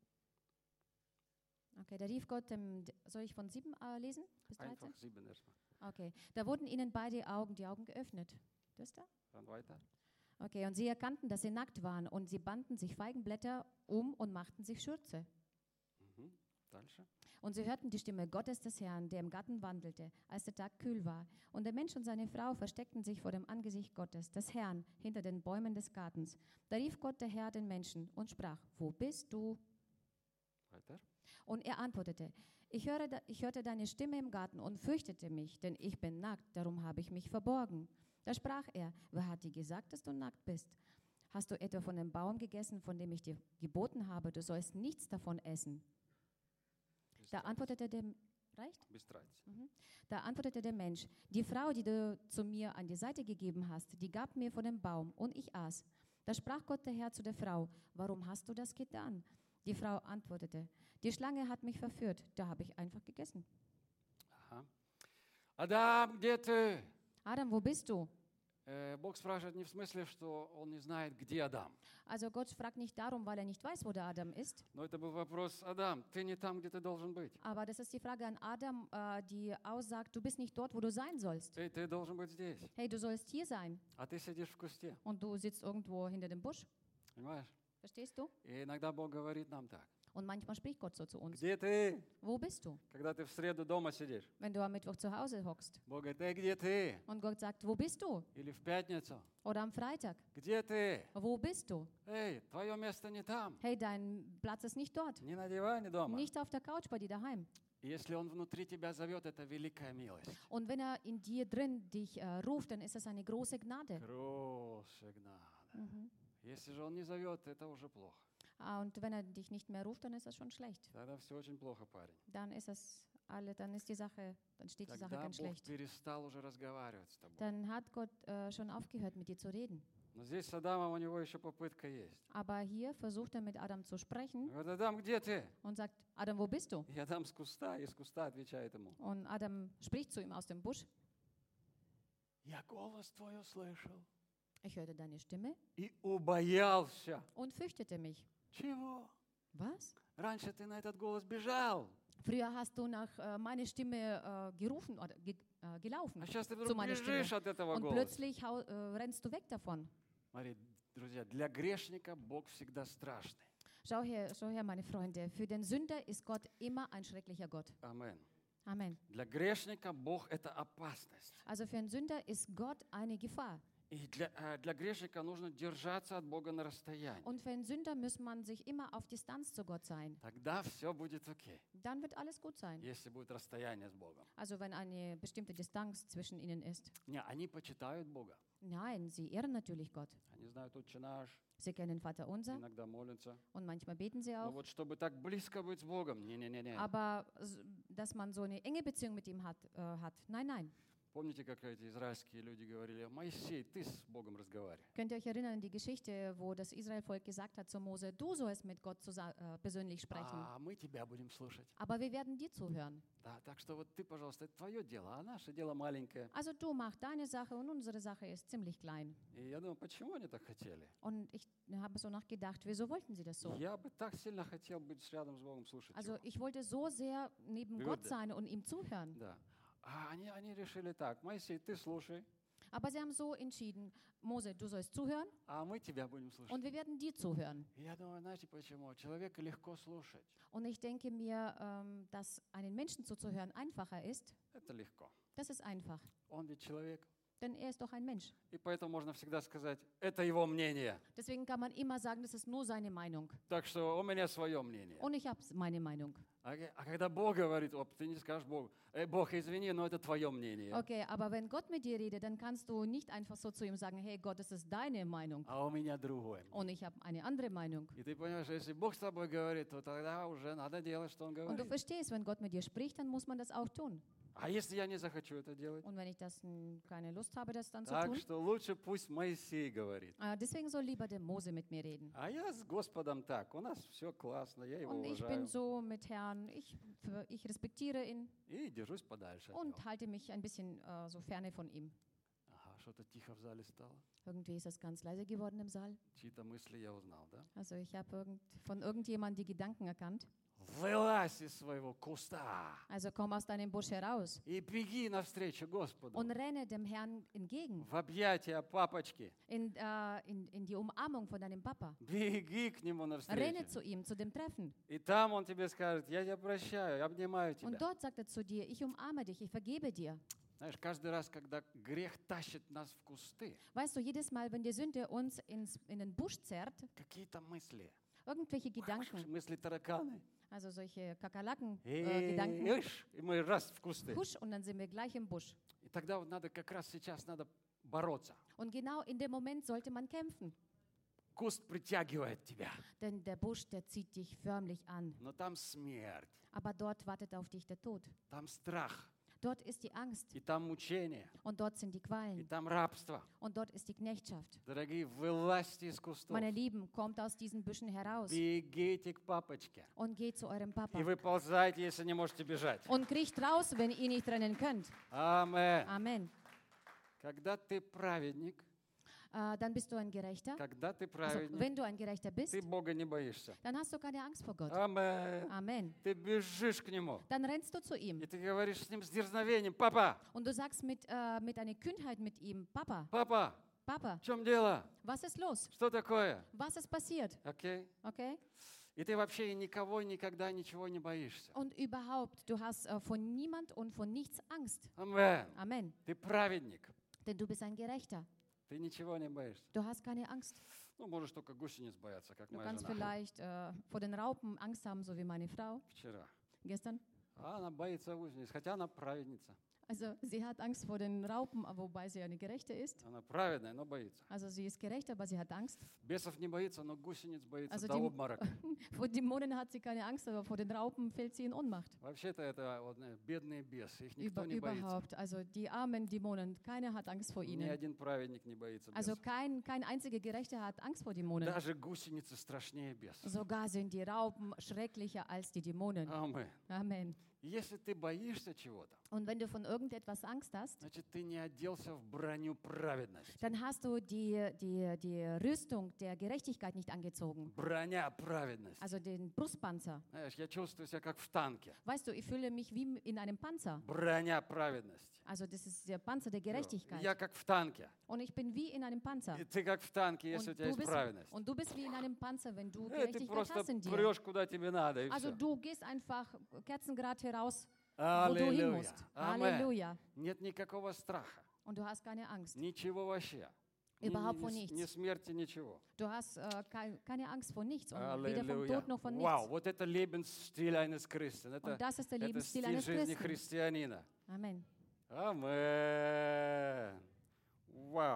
Speaker 2: Okay, da rief Gott, dem, soll ich von sieben äh, lesen? Bis dreizehn?
Speaker 1: Einfach sieben erstmal.
Speaker 2: Okay, da wurden ihnen beide Augen, die Augen geöffnet. Das da?
Speaker 1: Dann weiter.
Speaker 2: Okay, und sie erkannten, dass sie nackt waren und sie banden sich Feigenblätter um und machten sich Schürze.
Speaker 1: Mhm. Дальше.
Speaker 2: Und sie hörten die Stimme Gottes des Herrn, der im Garten wandelte, als der Tag kühl war. Und der Mensch und seine Frau versteckten sich vor dem Angesicht Gottes, des Herrn, hinter den Bäumen des Gartens. Da rief Gott der Herr den Menschen und sprach: Wo bist du?
Speaker 1: Weiter.
Speaker 2: Und er antwortete: Ich, höre, da- ich hörte deine Stimme im Garten und fürchtete mich, denn ich bin nackt, darum habe ich mich verborgen. Da sprach er: Wer hat dir gesagt, dass du nackt bist? Hast du etwa von dem Baum gegessen, von dem ich dir geboten habe, du sollst nichts davon essen?
Speaker 1: Bis
Speaker 2: Da
Speaker 1: dreizehn.
Speaker 2: antwortete der, reicht?
Speaker 1: Bis dreizehn.
Speaker 2: Mhm. Da antwortete der Mensch: Die Frau, die du zu mir an die Seite gegeben hast, die gab mir von dem Baum und ich aß. Da sprach Gott der Herr zu der Frau: Warum hast du das getan? Die Frau antwortete: Die Schlange hat mich verführt, da habe ich einfach gegessen.
Speaker 1: Ага. Адам, где ты?
Speaker 2: Adam, wo bist du?
Speaker 1: Э, Бог спрашивает не в смысле, что он не знает, где Адам.
Speaker 2: Also Gott fragt nicht darum, weil er nicht weiß, wo der Adam ist,
Speaker 1: Но это был вопрос: Адам, ты не там, где ты должен быть.
Speaker 2: aber das ist die Frage an Adam, äh, die aussagt: Du bist nicht dort, wo du sein sollst.
Speaker 1: Эй, ты должен быть здесь.
Speaker 2: Hey, du sollst hier sein
Speaker 1: А ты сидишь в кусте.
Speaker 2: und du sitzt irgendwo hinter dem Busch.
Speaker 1: Понимаешь?
Speaker 2: Verstehst du?
Speaker 1: И иногда Бог говорит нам так:
Speaker 2: Und manchmal spricht Gott so zu uns:
Speaker 1: где ты?
Speaker 2: Wo bist du?
Speaker 1: Когда ты в среду дома сидишь.
Speaker 2: Wenn du am Mittwoch zu Hause hockst.
Speaker 1: Бог говорит: эй, где ты?
Speaker 2: Und Gott sagt: Wo bist du?
Speaker 1: Или в пятницу.
Speaker 2: Oder am Freitag:
Speaker 1: Где ты?
Speaker 2: Wo bist du?
Speaker 1: Эй, твое место не там.
Speaker 2: Hey, dein Platz ist nicht dort.
Speaker 1: Не на диване дома.
Speaker 2: Nicht auf der Couch bei dir daheim.
Speaker 1: И если Он внутри тебя зовет, это великая милость.
Speaker 2: Und wenn er in dir drin dich äh, ruft, dann ist das eine große Gnade.
Speaker 1: Große Gnade.
Speaker 2: Mhm.
Speaker 1: Если же Он не зовет, это уже плохо.
Speaker 2: Ah, und wenn er dich nicht mehr ruft, dann ist das schon schlecht.
Speaker 1: Тогда все очень плохо, парень.
Speaker 2: Dann ist das alle, dann ist die Sache, dann steht die Sache
Speaker 1: Тогда
Speaker 2: ganz
Speaker 1: Бог
Speaker 2: schlecht.
Speaker 1: перестал уже разговаривать с тобой.
Speaker 2: Dann hat Gott äh, schon aufgehört, mit dir zu reden.
Speaker 1: Но здесь с Адамом у него еще попытка есть.
Speaker 2: Aber hier versucht er mit Adam zu sprechen
Speaker 1: Говорит: Адам, где ты?
Speaker 2: und sagt: Adam, wo bist du?
Speaker 1: И Адам с куста, из куста отвечает ему:
Speaker 2: Und Adam spricht zu ihm aus dem Busch:
Speaker 1: Я голос твой услышал
Speaker 2: Ich hörte deine Stimme
Speaker 1: и убоялся.
Speaker 2: und fürchtete mich.
Speaker 1: Чего?
Speaker 2: Was?
Speaker 1: Раньше ты на этот голос бежал,
Speaker 2: Früher hast du nach äh, meiner Stimme äh, gerufen oder ge äh, gelaufen
Speaker 1: а сейчас ты
Speaker 2: zu
Speaker 1: вдруг
Speaker 2: meiner Stimme.
Speaker 1: бежишь от этого
Speaker 2: Und
Speaker 1: голоса.
Speaker 2: plötzlich hau, äh, rennst du weg davon.
Speaker 1: Смотри, друзья, для грешника Бог всегда страшный.
Speaker 2: Schau her, schau her, meine Freunde. Für den Sünder ist Gott immer ein schrecklicher Gott.
Speaker 1: Амен.
Speaker 2: Amen.
Speaker 1: Для грешника Бог — это опасность.
Speaker 2: Also für einen Sünder ist Gott eine Gefahr.
Speaker 1: И для, э, для грешника нужно держаться от Бога на расстоянии.
Speaker 2: Und für einen Sünder muss man sich immer auf Distanz zu Gott sein.
Speaker 1: Тогда все будет окей,
Speaker 2: Dann wird alles gut sein.
Speaker 1: если будет расстояние с Богом.
Speaker 2: Also wenn eine bestimmte Distanz zwischen ihnen ist.
Speaker 1: Не, они почитают Бога.
Speaker 2: Nein, sie ehren natürlich Gott.
Speaker 1: Они знают Отче наш,
Speaker 2: Sie kennen Vater unser
Speaker 1: иногда молятся.
Speaker 2: und manchmal beten sie
Speaker 1: Но
Speaker 2: auch.
Speaker 1: вот чтобы так близко быть с Богом, не-не-не-не.
Speaker 2: Aber s- dass man so eine enge Beziehung mit ihm hat, äh, hat. Nein, nein.
Speaker 1: Помните, как эти израильские люди говорили: Моисей, ты с Богом разговаривай.
Speaker 2: Könnt ihr euch erinnern an die Geschichte, wo das Israelvolk gesagt hat zu Mose, du sollst mit Gott zusa- äh, persönlich sprechen,
Speaker 1: А мы тебя будем слушать.
Speaker 2: aber wir werden dir zuhören.
Speaker 1: Да, так что вот ты, пожалуйста, это твое дело, а наше дело маленькое.
Speaker 2: Also du mach deine Sache und unsere Sache ist ziemlich klein.
Speaker 1: И я думаю, почему они так хотели?
Speaker 2: Und ich habe so nachgedacht, wieso wollten sie das so?
Speaker 1: Я бы так сильно хотел быть рядом с Богом, слушать
Speaker 2: Also
Speaker 1: Его.
Speaker 2: ich wollte so sehr neben
Speaker 1: Würde.
Speaker 2: Gott sein und ihm zuhören.
Speaker 1: Да. А они, они решили так: Моисей, ты слушай,
Speaker 2: Aber sie haben so entschieden, Mose, du sollst zuhören
Speaker 1: а мы тебя будем слушать.
Speaker 2: und wir werden dir zuhören.
Speaker 1: И я думаю, знаете почему? Человека легко слушать.
Speaker 2: Und ich denke mir, ähm, dass einen Menschen zuzuhören einfacher ist.
Speaker 1: Это легко.
Speaker 2: Das ist einfach,
Speaker 1: Он ведь человек.
Speaker 2: denn er ist doch ein Mensch.
Speaker 1: И поэтому можно всегда сказать: это его мнение.
Speaker 2: Deswegen kann man immer sagen, das ist nur seine Meinung.
Speaker 1: Так что у меня свое мнение.
Speaker 2: Und ich habe meine Meinung.
Speaker 1: А г- а когда Бог говорит, оп, ты не скажешь Богу: «Эй, Бог, извини, но это твое мнение».
Speaker 2: Okay, aber wenn Gott mit dir redet, dann kannst du nicht einfach so zu ihm sagen, hey Gott, das ist deine Meinung.
Speaker 1: А у меня другое.
Speaker 2: Und ich habe eine andere Meinung.
Speaker 1: И ты понимаешь, если Бог с тобой говорит, то тогда уже надо делать, что Он
Speaker 2: Und du
Speaker 1: говорит.
Speaker 2: verstehst, wenn Gott mit dir spricht, dann muss man das auch tun.
Speaker 1: А если я не захочу это делать?
Speaker 2: Und wenn ich das n, keine Lust habe, das dann zu
Speaker 1: Так
Speaker 2: tun,
Speaker 1: что лучше пусть Моисей говорит.
Speaker 2: äh, deswegen soll lieber der Mose mit mir reden.
Speaker 1: А я с Господом так, у нас все классно, я его
Speaker 2: Und ich bin
Speaker 1: уважаю.
Speaker 2: so mit Herrn, ich, ich respektiere ihn
Speaker 1: И держусь подальше от
Speaker 2: und
Speaker 1: него.
Speaker 2: halte mich ein bisschen äh, so ferne von ihm.
Speaker 1: Ага, что-то тихо в зале стало.
Speaker 2: Irgendwie ist es ganz leise geworden im Saal.
Speaker 1: Чьи-то мысли я узнал, да?
Speaker 2: Also ich habe irgend, von irgendjemandem die Gedanken erkannt.
Speaker 1: Вылазь из своего куста
Speaker 2: Also komm aus deinem Busch heraus
Speaker 1: и беги навстречу Господу.
Speaker 2: und renne dem Herrn entgegen,
Speaker 1: В объятия папочки.
Speaker 2: in, äh, in, in die Umarmung von deinem Papa.
Speaker 1: Беги к нему
Speaker 2: Renne
Speaker 1: навстречу.
Speaker 2: zu ihm, zu dem Treffen.
Speaker 1: И там он тебе скажет: я тебя прощаю, я обнимаю
Speaker 2: Und
Speaker 1: тебя.
Speaker 2: dort sagt er zu dir, ich umarme dich, ich vergebe dir.
Speaker 1: Знаешь, каждый раз, когда грех тащит нас в кусты,
Speaker 2: Weißt du, jedes Mal, wenn die Sünde uns ins, in den Busch zerrt,
Speaker 1: какие-то мысли,
Speaker 2: irgendwelche Gedanken,
Speaker 1: мысли тараканы.
Speaker 2: also solche Kakerlaken, äh,
Speaker 1: Эй,
Speaker 2: Gedanken,
Speaker 1: ишь, и мы раз в кусты.
Speaker 2: husch, und dann sind wir gleich im Busch.
Speaker 1: И тогда вот надо как раз сейчас надо бороться.
Speaker 2: Und genau in dem Moment sollte man kämpfen,
Speaker 1: Куст притягивает тебя,
Speaker 2: denn der Busch, der zieht dich förmlich an.
Speaker 1: но там смерть,
Speaker 2: Aber dort wartet auf dich der Tod.
Speaker 1: там страх,
Speaker 2: Dort ist die Angst
Speaker 1: и там мучение,
Speaker 2: und dort sind die
Speaker 1: и
Speaker 2: Qualen
Speaker 1: там рабство.
Speaker 2: und dort ist die Knechtschaft.
Speaker 1: Дорогие, вылазьте из кустов,
Speaker 2: Meine Lieben, kommt aus diesen Büschen heraus
Speaker 1: бегите к папочке
Speaker 2: und geht zu eurem Papa.
Speaker 1: и выползайте, если не можете бежать.
Speaker 2: Und kriecht raus, wenn ihr nicht rennen könnt.
Speaker 1: Амен.
Speaker 2: Amen.
Speaker 1: Когда ты праведник,
Speaker 2: Äh, dann bist du ein Gerechter.
Speaker 1: когда ты
Speaker 2: Also,
Speaker 1: праведник,
Speaker 2: wenn du ein Gerechter bist,
Speaker 1: ты Бога не боишься.
Speaker 2: dann hast du keine Angst vor Gott.
Speaker 1: Амен.
Speaker 2: Amen.
Speaker 1: Ты бежишь к Нему,
Speaker 2: Dann rennst du zu
Speaker 1: и
Speaker 2: ihm
Speaker 1: ты говоришь с Ним с дерзновением: папа,
Speaker 2: und du sagst mit, äh, mit einer Kühnheit mit ihm, Papa,
Speaker 1: папа,
Speaker 2: Papa,
Speaker 1: в чем дело?
Speaker 2: was ist los?
Speaker 1: Что такое?
Speaker 2: Was ist passiert?
Speaker 1: Окей?
Speaker 2: Okay?
Speaker 1: И ты вообще никого никогда ничего не боишься.
Speaker 2: Und überhaupt, du hast äh, von niemand und von nichts Angst.
Speaker 1: Амен.
Speaker 2: Amen.
Speaker 1: Ты праведник,
Speaker 2: Denn du bist ein Gerechter.
Speaker 1: ты ничего не боишься.
Speaker 2: Du hast keine Angst.
Speaker 1: Ну, можешь только гусениц бояться, как
Speaker 2: Du
Speaker 1: моя
Speaker 2: kannst
Speaker 1: жена
Speaker 2: vielleicht äh, vor den Raupen Angst haben, so wie meine Frau
Speaker 1: вчера.
Speaker 2: gestern.
Speaker 1: А она боится гусениц, хотя она праведница.
Speaker 2: Also sie hat Angst vor den Raupen, wobei sie eine Gerechte ist.
Speaker 1: Она праведная, но боится.
Speaker 2: Also sie ist gerecht, aber sie hat Angst.
Speaker 1: Бесов не боится, но гусениц боится
Speaker 2: Also
Speaker 1: до
Speaker 2: die-
Speaker 1: обморока.
Speaker 2: Vor Dämonen hat sie keine Angst, aber vor den Raupen fällt sie in Ohnmacht.
Speaker 1: Вообще-то это вот, э, бедные бесы, их никто
Speaker 2: Über,
Speaker 1: не боится.
Speaker 2: überhaupt. Also die armen Dämonen, keiner hat Angst vor
Speaker 1: Ни
Speaker 2: ihnen.
Speaker 1: один праведник не боится
Speaker 2: Also
Speaker 1: бесов.
Speaker 2: kein, kein einziger Gerechter hat Angst vor Dämonen.
Speaker 1: Даже гусеницы страшнее бесов.
Speaker 2: Sogar sind die Raupen schrecklicher als die Dämonen.
Speaker 1: Амен.
Speaker 2: Amen.
Speaker 1: Если ты боишься чего-то,
Speaker 2: Und wenn du von irgendetwas Angst hast,
Speaker 1: значит, ты не оделся в броню праведности.
Speaker 2: dann hast du die, die, die Rüstung der Gerechtigkeit nicht angezogen.
Speaker 1: Броня праведности.
Speaker 2: Also den Brustpanzer.
Speaker 1: Знаешь, я чувствую себя как в танке.
Speaker 2: Weißt du, ich fühle mich wie in einem Panzer.
Speaker 1: Броня праведности.
Speaker 2: Also das ist der Panzer der
Speaker 1: Я
Speaker 2: Gerechtigkeit.
Speaker 1: как в танке.
Speaker 2: Und ich bin wie in einem Panzer.
Speaker 1: И ты как в танке, если у
Speaker 2: Und
Speaker 1: тебя
Speaker 2: du,
Speaker 1: есть
Speaker 2: bist,
Speaker 1: праведность.
Speaker 2: und du bist wie in einem Panzer, wenn du
Speaker 1: Э, Ты
Speaker 2: Gerechtigkeit
Speaker 1: просто
Speaker 2: hast in dir.
Speaker 1: прешь, куда тебе надо, и
Speaker 2: Also
Speaker 1: все.
Speaker 2: du gehst einfach kerzengerade heraus, wo du hin
Speaker 1: Аллилуйя.
Speaker 2: musst.
Speaker 1: Амен.
Speaker 2: Halleluja.
Speaker 1: Нет никакого страха.
Speaker 2: Und du hast keine Angst.
Speaker 1: Ничего вообще. Ни,
Speaker 2: Überhaupt
Speaker 1: ни-
Speaker 2: von
Speaker 1: ни-
Speaker 2: nichts.
Speaker 1: ни смерти, ничего.
Speaker 2: Du hast äh, kein, keine Angst vor nichts. Und weder vom
Speaker 1: Аллилуйя.
Speaker 2: Tod noch von
Speaker 1: Вау,
Speaker 2: nichts.
Speaker 1: вот это Lebensstиль eines Christen. Это,
Speaker 2: Und das ist der
Speaker 1: это
Speaker 2: Lebensstil
Speaker 1: стиль
Speaker 2: eines
Speaker 1: жизни
Speaker 2: Christen.
Speaker 1: христианина.
Speaker 2: Amen.
Speaker 1: Амен. Вау.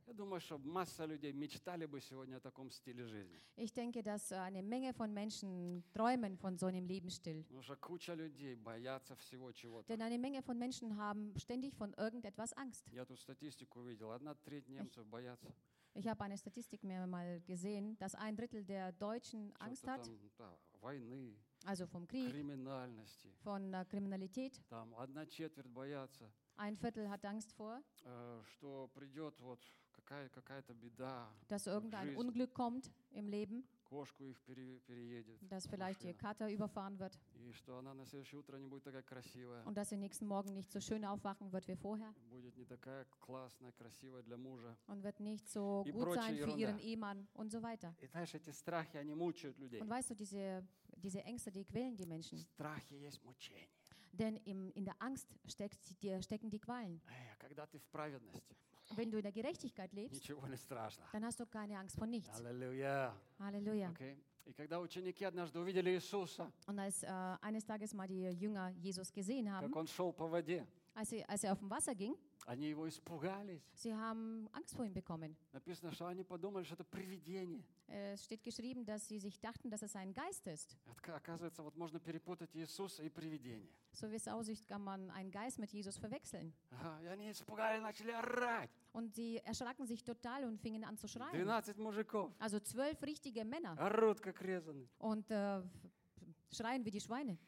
Speaker 1: Я думаю, что масса людей мечтали бы сегодня о таком стиле жизни.
Speaker 2: Ich denke, dass äh, eine Menge von Menschen träumen von so einem Lebensstil.
Speaker 1: Потому что куча людей боятся всего чего-то.
Speaker 2: Denn eine Menge von Menschen haben ständig von irgendetwas Angst.
Speaker 1: Я тут статистику увидел. Одна треть немцев боятся.
Speaker 2: Ich habe eine Statistik mir mal gesehen, dass ein Drittel der Deutschen Angst
Speaker 1: Что-то
Speaker 2: hat,
Speaker 1: там, да, войны,
Speaker 2: also vom Krieg,
Speaker 1: криминальности.
Speaker 2: von äh, Kriminalität.
Speaker 1: Там одна четверть боятся,
Speaker 2: Ein Viertel hat Angst vor,
Speaker 1: э, что придет вот какая, какая-то беда,
Speaker 2: dass irgendein
Speaker 1: Жизнь.
Speaker 2: Unglück kommt im Leben,
Speaker 1: кошку их пере- переедет,
Speaker 2: dass vielleicht ihr
Speaker 1: машина.
Speaker 2: Kater überfahren wird
Speaker 1: И что она на следующее утро не будет такая красивая,
Speaker 2: und dass sie nächsten Morgen nicht so schön aufwachen wird wie vorher
Speaker 1: будет не такая классная, красивая для мужа.
Speaker 2: und wird nicht so
Speaker 1: Die
Speaker 2: gut sein
Speaker 1: прочая
Speaker 2: für ihren
Speaker 1: ерунда.
Speaker 2: Ehemann und so weiter.
Speaker 1: И знаешь, эти страхи, они мучают людей.
Speaker 2: Und weißt du, diese, diese Ängste, die quälen die Menschen.
Speaker 1: Страхи есть мучение.
Speaker 2: Denn im, in der Angst steckt, die, stecken die Qualen.
Speaker 1: Эй, а когда ты в праведности,
Speaker 2: Wenn du in der Gerechtigkeit lebst,
Speaker 1: ничего не страшно.
Speaker 2: dann hast du keine Angst vor nichts.
Speaker 1: Аллилуйя.
Speaker 2: Halleluja.
Speaker 1: Okay? И когда ученики однажды увидели Иисуса,
Speaker 2: Und als äh, eines Tages mal die Jünger Jesus gesehen haben,
Speaker 1: как он шел по воде,
Speaker 2: als, sie, als er auf dem Wasser ging,
Speaker 1: они его испугались.
Speaker 2: sie haben Angst vor ihm bekommen.
Speaker 1: Написано, что они подумали, что это привидение.
Speaker 2: Äh, Es steht geschrieben, dass sie sich dachten, dass es ein Geist ist.
Speaker 1: Отка- Оказывается, вот можно перепутать Иисуса и привидение.
Speaker 2: So wie es aussieht, kann man einen Geist mit Jesus verwechseln.
Speaker 1: Ага, и они испугались, начали орать.
Speaker 2: Und sie erschraken sich total und fingen an zu schreien.
Speaker 1: двенадцать мужиков
Speaker 2: Also zwölf richtige Männer
Speaker 1: орут, как резаны.
Speaker 2: und äh, schreien wie die Schweine.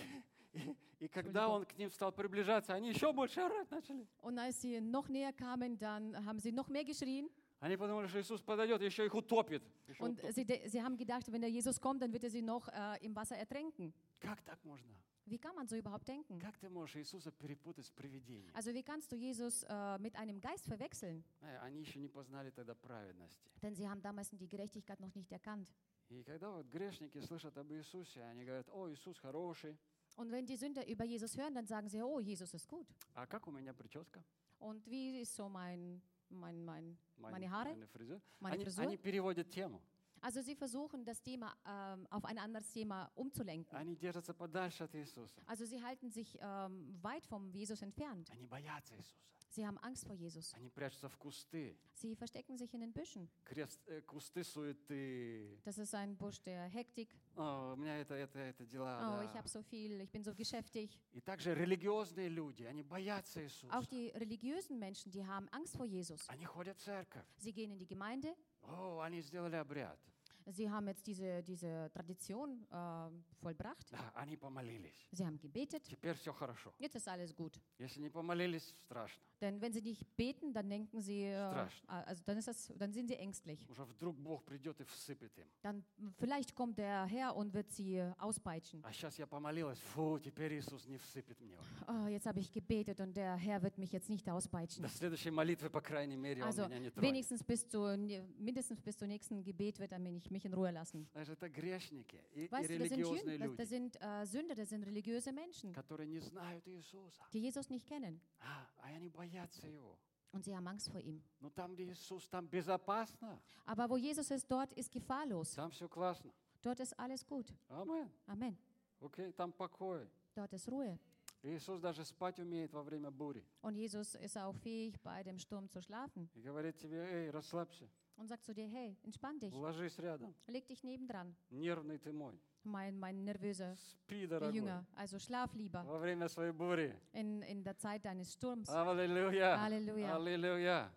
Speaker 1: И, и когда он к ним стал приближаться, они еще больше орать начали.
Speaker 2: Und als sie noch näher kamen, dann haben sie noch mehr geschrien.
Speaker 1: Они подумали, что Иисус подойдет, еще их утопит. Еще
Speaker 2: Und
Speaker 1: утопит.
Speaker 2: sie, de- sie haben gedacht, wenn der Jesus kommt, dann wird er sie noch äh, im Wasser ertränken.
Speaker 1: Как так можно?
Speaker 2: Wie kann man so überhaupt denken?
Speaker 1: Как ты можешь Иисуса перепутать с привидением?
Speaker 2: Also wie kannst du Jesus äh, mit einem Geist verwechseln?
Speaker 1: Э, Они еще не познали тогда праведности.
Speaker 2: Denn sie haben damals die Gerechtigkeit noch nicht erkannt.
Speaker 1: И когда вот грешники слышат об Иисусе, они говорят: о, Иисус хороший.
Speaker 2: Und wenn die Sünder über Jesus hören, dann sagen sie, oh, Jesus ist gut.
Speaker 1: А как у меня прическа?
Speaker 2: Und wie ist so mein, mein, mein,
Speaker 1: Мань-
Speaker 2: meine Haare?
Speaker 1: meine Frisur?
Speaker 2: Meine
Speaker 1: Они,
Speaker 2: Frisur?
Speaker 1: они переводят тему.
Speaker 2: Also sie versuchen, das Thema ähm, auf ein anderes Thema umzulenken.
Speaker 1: Они держатся подальше от Иисуса.
Speaker 2: Also sie halten sich ähm, weit vom Jesus entfernt.
Speaker 1: Они боятся Иисуса.
Speaker 2: Sie haben Angst vor Jesus.
Speaker 1: Они прячутся в кусты.
Speaker 2: Sie verstecken sich in den Büschen.
Speaker 1: Крест, э, кусты суеты.
Speaker 2: Das ist ein Busch der Hektik.
Speaker 1: О, у меня это, это, это дела.
Speaker 2: Oh,
Speaker 1: да.
Speaker 2: ich habe so viel, ich bin so geschäftig.
Speaker 1: И также религиозные люди, они боятся Иисуса.
Speaker 2: Auch die religiösen Menschen, die haben Angst vor Jesus.
Speaker 1: Они ходят в церковь.
Speaker 2: Sie gehen in die Gemeinde,
Speaker 1: О, они сделали обряд.
Speaker 2: sie haben jetzt diese, diese Tradition äh, vollbracht.
Speaker 1: Да, они помолились.
Speaker 2: Sie haben gebetet,
Speaker 1: Теперь все хорошо.
Speaker 2: jetzt ist alles gut.
Speaker 1: Если не помолились, страшно.
Speaker 2: Denn wenn sie nicht beten, dann denken sie, äh,
Speaker 1: Страшно.
Speaker 2: also dann, ist das, dann sind sie ängstlich.
Speaker 1: Уже вдруг Бог придет и всыпет им.
Speaker 2: Dann vielleicht kommt der Herr und wird sie äh, auspeitschen.
Speaker 1: А сейчас я помолилась, фу, теперь Иисус не всыпет мне.
Speaker 2: Oh, jetzt habe ich gebetet und der Herr wird mich jetzt nicht auspeitschen.
Speaker 1: До следующей молитвы, по крайней мере, Он
Speaker 2: Also
Speaker 1: меня не тронет.
Speaker 2: wenigstens bis zu, mindestens bis zum nächsten Gebet wird er mich, mich in Ruhe lassen.
Speaker 1: Знаешь, это грешники и, и
Speaker 2: Weißt du, das sind,
Speaker 1: религиозные
Speaker 2: Jünger, das, das
Speaker 1: люди,
Speaker 2: sind äh, Sünder, das sind religiöse Menschen,
Speaker 1: которые не знают Иисуса.
Speaker 2: die Jesus nicht kennen.
Speaker 1: А, а они боятся Его.
Speaker 2: Und sie haben Angst vor ihm.
Speaker 1: Но там, где Иисус, там безопасно.
Speaker 2: Aber wo Jesus ist, dort ist gefahrlos.
Speaker 1: Там все классно.
Speaker 2: Dort ist alles gut.
Speaker 1: Амен.
Speaker 2: Amen.
Speaker 1: Окей, там покой.
Speaker 2: Dort ist Ruhe.
Speaker 1: Иисус даже спать умеет во время бури.
Speaker 2: Und Jesus ist auch fähig, bei dem Sturm zu schlafen.
Speaker 1: И говорит тебе: эй, расслабься,
Speaker 2: Und sagt zu dir, hey, entspann dich.
Speaker 1: ложись рядом.
Speaker 2: Leg dich nebendran,
Speaker 1: Нервный ты мой.
Speaker 2: mein, mein nervöser
Speaker 1: Спи, дорогой.
Speaker 2: Jünger. Also schlaf lieber
Speaker 1: Во время своей бури.
Speaker 2: in, in der Zeit deines Sturms.
Speaker 1: Аллилуйя.
Speaker 2: Аллилуйя.
Speaker 1: Аллилуйя.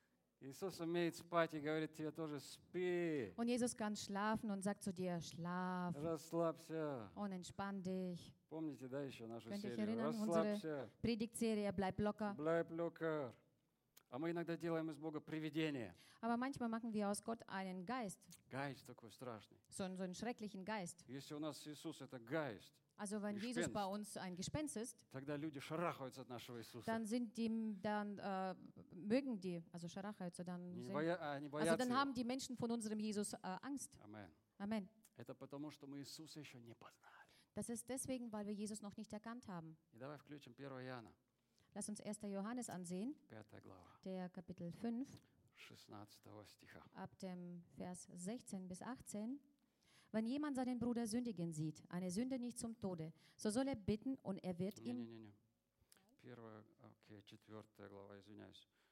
Speaker 1: Иисус умеет спать и говорит тебе тоже: спи,
Speaker 2: Und Jesus kann schlafen und sagt zu dir, schlaf
Speaker 1: расслабься.
Speaker 2: und entspann dich.
Speaker 1: Помните, да, еще нашу
Speaker 2: Könnt ihr euch
Speaker 1: серию?
Speaker 2: erinnern, unsere
Speaker 1: Расслабься,
Speaker 2: Predigtserie, bleib locker.
Speaker 1: bleib locker. А мы иногда делаем из Бога привидение.
Speaker 2: Aber manchmal machen wir aus Gott einen Geist,
Speaker 1: Гаист такой страшный.
Speaker 2: so, einen- so einen schrecklichen Geist.
Speaker 1: Если у нас Иисус — это гаист,
Speaker 2: Also wenn
Speaker 1: Gespenst.
Speaker 2: Jesus bei uns ein Gespenst ist,
Speaker 1: тогда люди шарахаются от нашего Иисуса.
Speaker 2: dann sind die, dann äh, mögen die, also Scharachhölzer, dann,
Speaker 1: Не
Speaker 2: sind,
Speaker 1: боя- а, они
Speaker 2: also
Speaker 1: боятся
Speaker 2: dann
Speaker 1: его.
Speaker 2: haben die Menschen von unserem Jesus äh, Angst.
Speaker 1: Амен.
Speaker 2: Amen.
Speaker 1: Это потому, что мы Иисуса еще не познали.
Speaker 2: Das ist deswegen, weil wir Jesus noch nicht erkannt haben.
Speaker 1: И давай включим первое Иоанна,
Speaker 2: Lass uns erster Johannes ansehen,
Speaker 1: пятая глава,
Speaker 2: der Kapitel fünf,
Speaker 1: шестнадцатого стиха.
Speaker 2: ab dem Vers sechzehn bis achtzehn. Wenn jemand seinen Bruder sündigen sieht, eine Sünde nicht zum Tode, so soll er bitten und er wird ihm.
Speaker 1: Не-не-не. Первая, окей, четвертая глава, извиняюсь.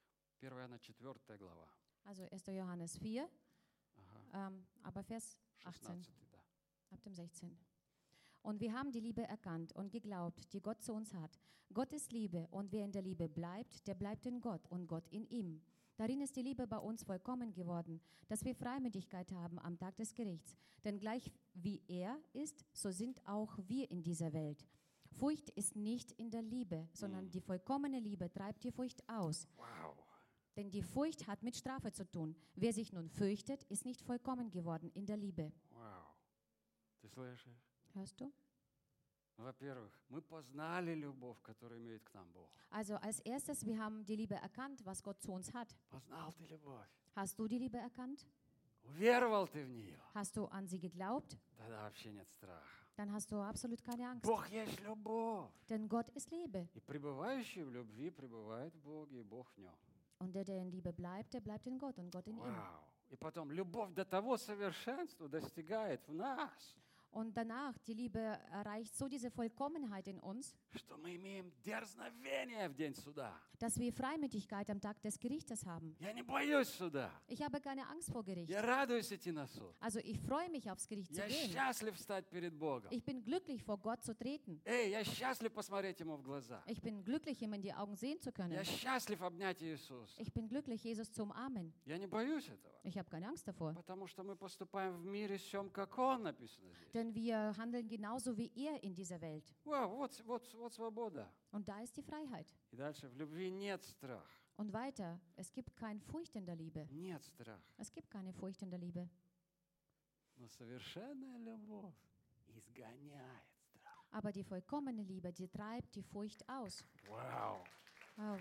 Speaker 1: первое Иоанна четвёртая глава,
Speaker 2: Also erster Johannes vier,
Speaker 1: ага,
Speaker 2: ähm, aber Vers achtzehn,
Speaker 1: шестнадцатый, да.
Speaker 2: ab dem sechzehn. Und wir haben die Liebe erkannt und geglaubt, die Gott zu uns hat. Gott ist Liebe und wer in der Liebe bleibt, der bleibt in Gott und Gott in ihm. Darin ist die Liebe bei uns vollkommen geworden, dass wir Freimütigkeit haben am Tag des Gerichts. Denn gleich wie er ist, so sind auch wir in dieser Welt. Furcht ist nicht in der Liebe, sondern die vollkommene Liebe treibt die Furcht aus.
Speaker 1: Вау!
Speaker 2: Denn die Furcht hat mit Strafe zu tun. Wer sich nun fürchtet, ist nicht vollkommen geworden in der Liebe.
Speaker 1: Вау! Ты слышишь?
Speaker 2: Hörst du?
Speaker 1: Во-первых, мы познали любовь, которую имеет к нам Бог.
Speaker 2: Also als erstes, wir haben die Liebe erkannt, was Gott zu uns hat.
Speaker 1: Познал ты любовь.
Speaker 2: Hast du die Liebe erkannt?
Speaker 1: Уверовал ты в нее.
Speaker 2: Hast du an sie geglaubt?
Speaker 1: Тогда вообще нет страха.
Speaker 2: Dann hast du absolut keine Angst.
Speaker 1: Бог есть любовь.
Speaker 2: Denn Gott ist Liebe.
Speaker 1: И пребывающий в любви пребывает в Боге, и Бог в нем.
Speaker 2: Und der, der in Liebe bleibt, der bleibt in Gott und Gott in ihm.
Speaker 1: Вау! И потом любовь до того совершенства достигает в нас,
Speaker 2: Und danach, die Liebe erreicht so diese Vollkommenheit in uns,
Speaker 1: что мы имеем дерзновение в день суда.
Speaker 2: dass wir Freimütigkeit am Tag des Gerichtes haben.
Speaker 1: Я не боюсь суда.
Speaker 2: Ich habe keine Angst vor Gericht.
Speaker 1: Я радуюсь идти на суд.
Speaker 2: Also ich freue mich, aufs Gericht zu
Speaker 1: Я
Speaker 2: gehen.
Speaker 1: счастлив стать перед Богом.
Speaker 2: Ich bin glücklich, vor Gott zu treten.
Speaker 1: Эй, я счастлив посмотреть Ему в глаза.
Speaker 2: Ich bin glücklich, ihm in die Augen sehen zu können.
Speaker 1: Я счастлив обнять Иисуса.
Speaker 2: Ich bin glücklich, Jesus zu umarmen.
Speaker 1: Я не боюсь этого,
Speaker 2: Ich habe keine Angst davor.
Speaker 1: потому что мы поступаем в мире всем, как Он написано здесь.
Speaker 2: Denn wir handeln genauso wie er in dieser Welt.
Speaker 1: Вау, вот, вот, вот свобода.
Speaker 2: Und da ist die Freiheit.
Speaker 1: И дальше, в любви нет страха.
Speaker 2: Und weiter, es gibt keine Furcht in der Liebe.
Speaker 1: Нет страха.
Speaker 2: Es gibt keine Furcht in der Liebe.
Speaker 1: Но совершенная любовь изгоняет страх.
Speaker 2: Aber die vollkommene Liebe, die treibt die Furcht aus.
Speaker 1: Вау.
Speaker 2: Wow.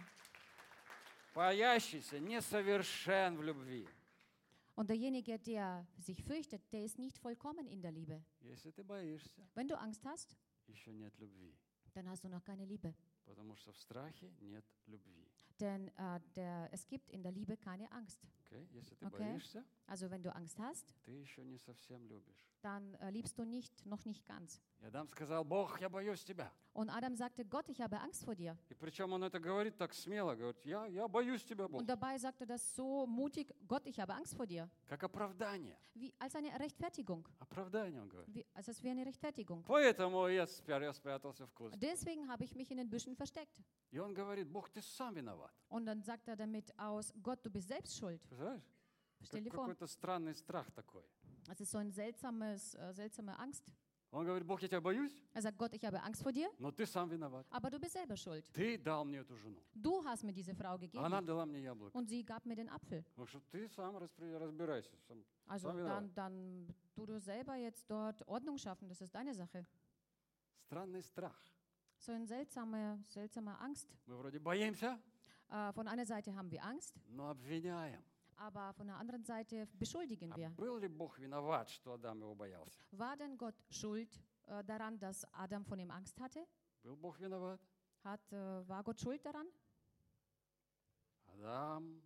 Speaker 1: Боящийся несовершен в любви.
Speaker 2: Und derjenige, der sich fürchtet, der ist nicht vollkommen in der Liebe.
Speaker 1: Если ты боишься,
Speaker 2: Wenn du Angst hast,
Speaker 1: еще нет любви.
Speaker 2: dann hast du noch keine Liebe.
Speaker 1: Потому что в страхе нет любви.
Speaker 2: Denn äh, der, es gibt in der Liebe keine Angst.
Speaker 1: Okay? Если ты
Speaker 2: Okay.
Speaker 1: боишься,
Speaker 2: Also wenn du Angst hast,
Speaker 1: ты еще не совсем любишь.
Speaker 2: dann äh, liebst du nicht, noch nicht ganz.
Speaker 1: И Адам сказал: Бог, я боюсь тебя.
Speaker 2: Und Adam sagte, Gott, ich habe Angst vor dir.
Speaker 1: И причем он это говорит так смело, говорит: я, я боюсь тебя, Бог.
Speaker 2: Und dabei sagte das so mutig, Gott, ich habe Angst vor dir.
Speaker 1: Как оправдание.
Speaker 2: Wie, als eine Rechtfertigung.
Speaker 1: Оправдание, он говорит.
Speaker 2: Wie, also es wäre eine Rechtfertigung.
Speaker 1: Поэтому я спря- я спрятался в кусте.
Speaker 2: Deswegen habe ich mich in den Büschen versteckt.
Speaker 1: И он говорит: Бог, ты сам виноват.
Speaker 2: Und dann sagt er damit aus, Gott, du bist selbst schuld.
Speaker 1: Представляешь?
Speaker 2: Stell dir
Speaker 1: Как-
Speaker 2: vor,
Speaker 1: Какой-то странный страх такой.
Speaker 2: das ist so eine seltsames, äh, seltsame Angst.
Speaker 1: Он говорит: Бог, я тебя боюсь,
Speaker 2: Er sagt, Gott, ich habe Angst vor dir,
Speaker 1: но ты сам виноват.
Speaker 2: aber du bist selber schuld.
Speaker 1: Ты дал мне эту жену.
Speaker 2: Du hast mir diese Frau
Speaker 1: Она
Speaker 2: gegeben
Speaker 1: дала мне яблоко.
Speaker 2: und sie gab mir den Apfel.
Speaker 1: Так что ты сам распри- разбирайся. Сам,
Speaker 2: Also
Speaker 1: сам виноват.
Speaker 2: dann, dann tu du selber jetzt dort Ordnung schaffen, das ist deine Sache.
Speaker 1: Странный страх.
Speaker 2: So eine seltsame, seltsame Angst.
Speaker 1: Мы вроде боимся,
Speaker 2: Äh, von einer Seite haben wir Angst,
Speaker 1: но обвиняем.
Speaker 2: aber von der anderen Seite beschuldigen
Speaker 1: А
Speaker 2: wir.
Speaker 1: был ли Бог виноват, что Адам его боялся?
Speaker 2: War denn Gott schuld äh, daran, dass Adam von ihm Angst hatte?
Speaker 1: Был Бог виноват?
Speaker 2: Hat, äh, war Gott schuld daran?
Speaker 1: Адам,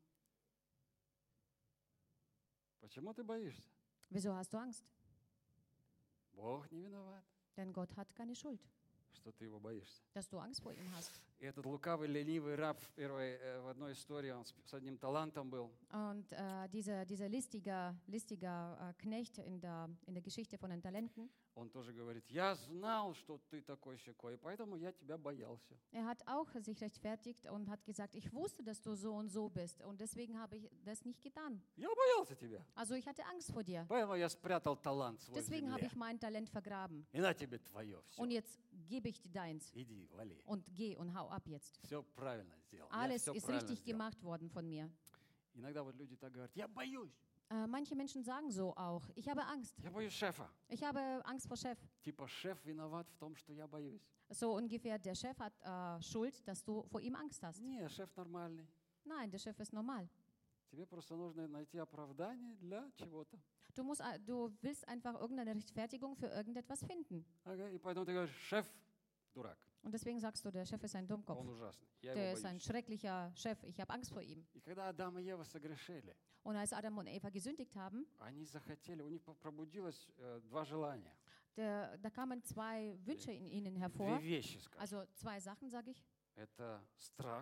Speaker 1: почему ты боишься?
Speaker 2: Wieso hast du Angst?
Speaker 1: Бог не виноват,
Speaker 2: Denn Gott hat keine Schuld,
Speaker 1: что ты его боишься.
Speaker 2: dass du Angst vor ihm hast.
Speaker 1: И этот лукавый, ленивый раб в, первой, э, в одной истории, он с, с одним талантом был.
Speaker 2: Und äh, dieser, dieser listiger, listiger äh, Knecht in der, in der Geschichte von den Talenten,
Speaker 1: Он тоже говорит: я знал, что ты такой-сякой, и поэтому я тебя боялся.
Speaker 2: er hat auch sich rechtfertigt und hat gesagt, ich wusste, dass du so und so bist und deswegen habe ich das nicht getan.
Speaker 1: Я боялся тебя.
Speaker 2: Also ich hatte Angst vor dir.
Speaker 1: Поэтому я спрятал талант свой в
Speaker 2: Deswegen habe
Speaker 1: земле.
Speaker 2: ich mein Talent vergraben.
Speaker 1: И на тебе твое все.
Speaker 2: Und jetzt gebe ich dir deins
Speaker 1: Иди, вали.
Speaker 2: und geh und hau ab jetzt.
Speaker 1: Все правильно сделал. Я
Speaker 2: Alles
Speaker 1: все
Speaker 2: ist
Speaker 1: правильно
Speaker 2: richtig
Speaker 1: сделал.
Speaker 2: gemacht worden von mir.
Speaker 1: Иногда вот люди так говорят: я боюсь.
Speaker 2: Äh, manche Menschen sagen so auch, ich habe Angst.
Speaker 1: Я боюсь шефа.
Speaker 2: Ich habe Angst vor Chef.
Speaker 1: Типа шеф виноват в том, что я боюсь.
Speaker 2: So ungefähr, der Chef hat äh, Schuld, dass du vor ihm Angst hast.
Speaker 1: Не, шеф нормальный.
Speaker 2: Nein, der Chef ist normal.
Speaker 1: Тебе просто нужно найти оправдание для чего-то.
Speaker 2: Du, musst, äh, du willst einfach irgendeine Rechtfertigung für irgendetwas finden.
Speaker 1: Ага, и поэтому ты говоришь: шеф дурак.
Speaker 2: Und deswegen sagst du, der Chef ist ein Dummkopf.
Speaker 1: Он ужасный. Я
Speaker 2: Der
Speaker 1: его
Speaker 2: ist ein
Speaker 1: боюсь.
Speaker 2: schrecklicher Chef. Ich habe Angst vor ihm.
Speaker 1: И когда Адам и Ева согрешили,
Speaker 2: Und als Adam und Eva gesündigt haben,
Speaker 1: они захотели, у них пробудилось э, два желания.
Speaker 2: der, da kamen zwei Wünsche in ihnen hervor.
Speaker 1: Две вещи, скажем.
Speaker 2: Also zwei Sachen, sage ich.
Speaker 1: Это страх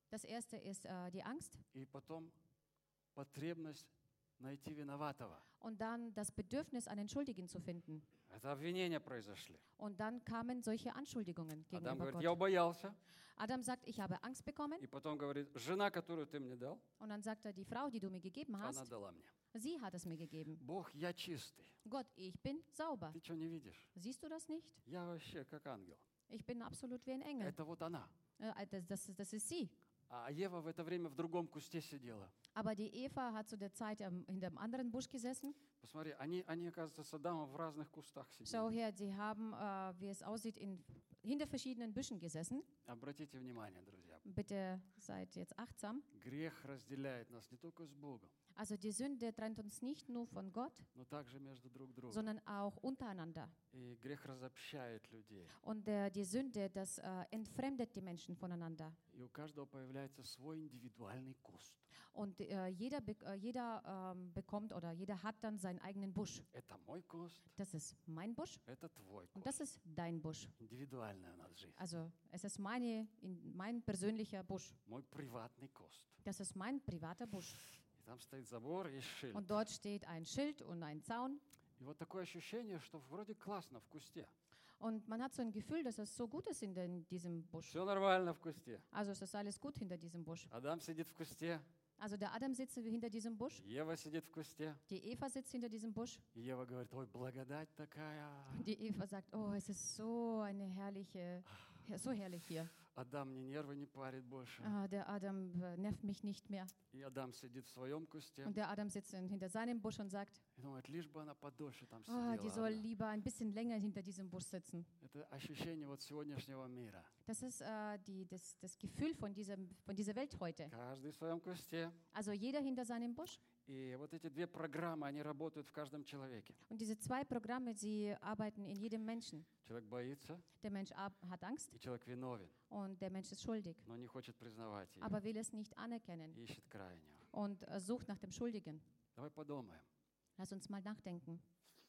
Speaker 2: Das erste ist äh, die Angst
Speaker 1: и потом потребность найти виноватого.
Speaker 2: und dann das Bedürfnis, einen Schuldigen zu finden.
Speaker 1: Это обвинения произошли.
Speaker 2: Und dann kamen solche Anschuldigungen
Speaker 1: Адам
Speaker 2: gegenüber
Speaker 1: говорит, я
Speaker 2: Gott.
Speaker 1: убоялся.
Speaker 2: Adam sagt, ich habe Angst bekommen.
Speaker 1: И потом говорит, жена, которую ты мне дал,
Speaker 2: Und dann sagt er, die Frau, die du mir gegeben
Speaker 1: она
Speaker 2: hast,
Speaker 1: дала мне.
Speaker 2: sie hat es mir gegeben.
Speaker 1: Бог, я чистый.
Speaker 2: Gott, ich bin sauber.
Speaker 1: Ты что, не видишь?
Speaker 2: Siehst du das nicht?
Speaker 1: Я вообще как ангел.
Speaker 2: Ich bin absolut wie ein Engel.
Speaker 1: Это вот она.
Speaker 2: Äh, das, das, das ist sie.
Speaker 1: А Ева в это время в другом кусте сидела.
Speaker 2: Aber die Eva hat zu der Zeit ähm, hinter dem anderen Busch gesessen.
Speaker 1: Посмотри, они, они, оказывается, с Адамом в разных кустах
Speaker 2: Schau
Speaker 1: сидели.
Speaker 2: her, sie haben, äh, wie es aussieht, in, hinter verschiedenen Büschen gesessen.
Speaker 1: Обратите внимание, друзья.
Speaker 2: Bitte seid jetzt achtsam.
Speaker 1: Грех разделяет нас не только с Богом,
Speaker 2: Also die Sünde trennt uns nicht nur von Gott,
Speaker 1: но также между друг другом.
Speaker 2: sondern auch untereinander.
Speaker 1: И грех разобщает людей.
Speaker 2: Und äh, die Sünde, das äh, entfremdet die Menschen voneinander.
Speaker 1: И у каждого появляется свой индивидуальный куст.
Speaker 2: Und äh, jeder, be äh, jeder ähm, bekommt oder jeder hat dann seinen eigenen Busch.
Speaker 1: Это мой куст,
Speaker 2: Das ist mein Busch
Speaker 1: это твой
Speaker 2: und
Speaker 1: куст.
Speaker 2: das ist dein Busch.
Speaker 1: Индивидуальная у нас жизнь.
Speaker 2: Also es ist meine, in, mein persönlicher Busch.
Speaker 1: Мой приватный куст.
Speaker 2: Das ist mein privater Busch.
Speaker 1: И там стоит забор и шильд.
Speaker 2: Und dort steht ein Schild und ein Zaun.
Speaker 1: И вот такое ощущение, что вроде классно в кусте.
Speaker 2: Und man hat so ein Gefühl, dass es so gut ist in den, diesem Busch.
Speaker 1: Все нормально в кусте.
Speaker 2: Also es ist alles gut hinter diesem Busch.
Speaker 1: Адам сидит в кусте,
Speaker 2: Also der Adam sitzt hinter diesem Busch,
Speaker 1: Ева сидит в кусте.
Speaker 2: die Eva sitzt hinter diesem Busch.
Speaker 1: И Ева говорит, ой, благодать такая.
Speaker 2: Und die Eva sagt, oh, es ist so eine herrliche, ja, so herrlich hier.
Speaker 1: Адам мне нервы не парит больше.
Speaker 2: Ah, der Adam äh, nervt mich nicht mehr.
Speaker 1: И Адам сидит в своем кусте.
Speaker 2: Und der Adam sitzt in, hinter seinem Busch und sagt,
Speaker 1: И думает, лишь бы она подольше там
Speaker 2: oh, die soll
Speaker 1: сидела.
Speaker 2: lieber ein bisschen länger hinter diesem Busch sitzen.
Speaker 1: Это ощущение вот сегодняшнего мира.
Speaker 2: Das ist äh, die, das, das Gefühl von, diesem, von dieser Welt heute.
Speaker 1: Каждый в своем кусте.
Speaker 2: Also jeder hinter seinem Busch.
Speaker 1: И вот эти две программы, они работают в каждом человеке.
Speaker 2: Und diese zwei Programme, sie arbeiten in jedem Menschen.
Speaker 1: Человек боится,
Speaker 2: Der Mensch ab- hat Angst
Speaker 1: и человек виновен,
Speaker 2: und der Mensch ist schuldig,
Speaker 1: но не хочет признавать ее.
Speaker 2: aber will es nicht anerkennen
Speaker 1: И ищет крайнего.
Speaker 2: und äh, sucht nach dem Schuldigen.
Speaker 1: Давай подумаем.
Speaker 2: Lass uns mal nachdenken.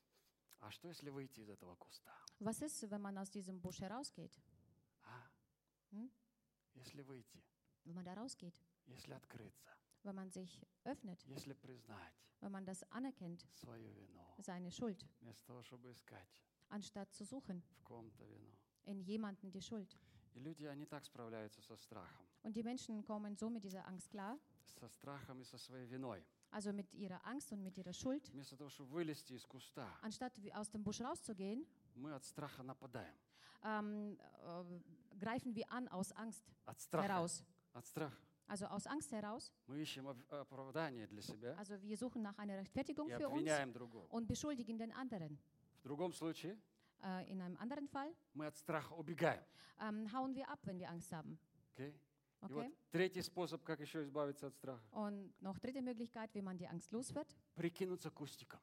Speaker 1: А что, если выйти из этого куста?
Speaker 2: Was ist, wenn man aus diesem Busch herausgeht?
Speaker 1: А?
Speaker 2: Hm?
Speaker 1: Если выйти,
Speaker 2: Wenn man da rausgeht,
Speaker 1: если открыться,
Speaker 2: wenn man sich öffnet,
Speaker 1: если признать
Speaker 2: wenn man das anerkennt,
Speaker 1: свою вину,
Speaker 2: seine Schuld,
Speaker 1: вместо того, чтобы искать
Speaker 2: anstatt zu suchen
Speaker 1: в ком-то вину.
Speaker 2: in jemanden die Schuld.
Speaker 1: И люди, они так справляются со страхом.
Speaker 2: Und die Menschen kommen so mit dieser Angst klar,
Speaker 1: Со страхом и со своей виной.
Speaker 2: also mit ihrer Angst und mit ihrer Schuld.
Speaker 1: Вместо того, чтобы вылезти из куста,
Speaker 2: Anstatt wie aus dem Busch rauszugehen,
Speaker 1: мы от страха нападаем.
Speaker 2: ähm, äh, greifen wir an aus Angst
Speaker 1: От страха.
Speaker 2: heraus.
Speaker 1: От страха.
Speaker 2: Also aus Angst heraus.
Speaker 1: Мы ищем об- оправдание для себя
Speaker 2: Also wir suchen nach einer Rechtfertigung
Speaker 1: и
Speaker 2: für uns
Speaker 1: обвиняем другого.
Speaker 2: und beschuldigen den anderen.
Speaker 1: В другом случае
Speaker 2: Äh, in einem anderen Fall
Speaker 1: мы от страха убегаем.
Speaker 2: ähm, hauen wir ab, wenn wir Angst haben.
Speaker 1: Okay? И
Speaker 2: Okay?
Speaker 1: вот третий способ, как еще избавиться от страха.
Speaker 2: Und noch dritte Möglichkeit, wie man die Angst los wird.
Speaker 1: Прикинуться кустиком.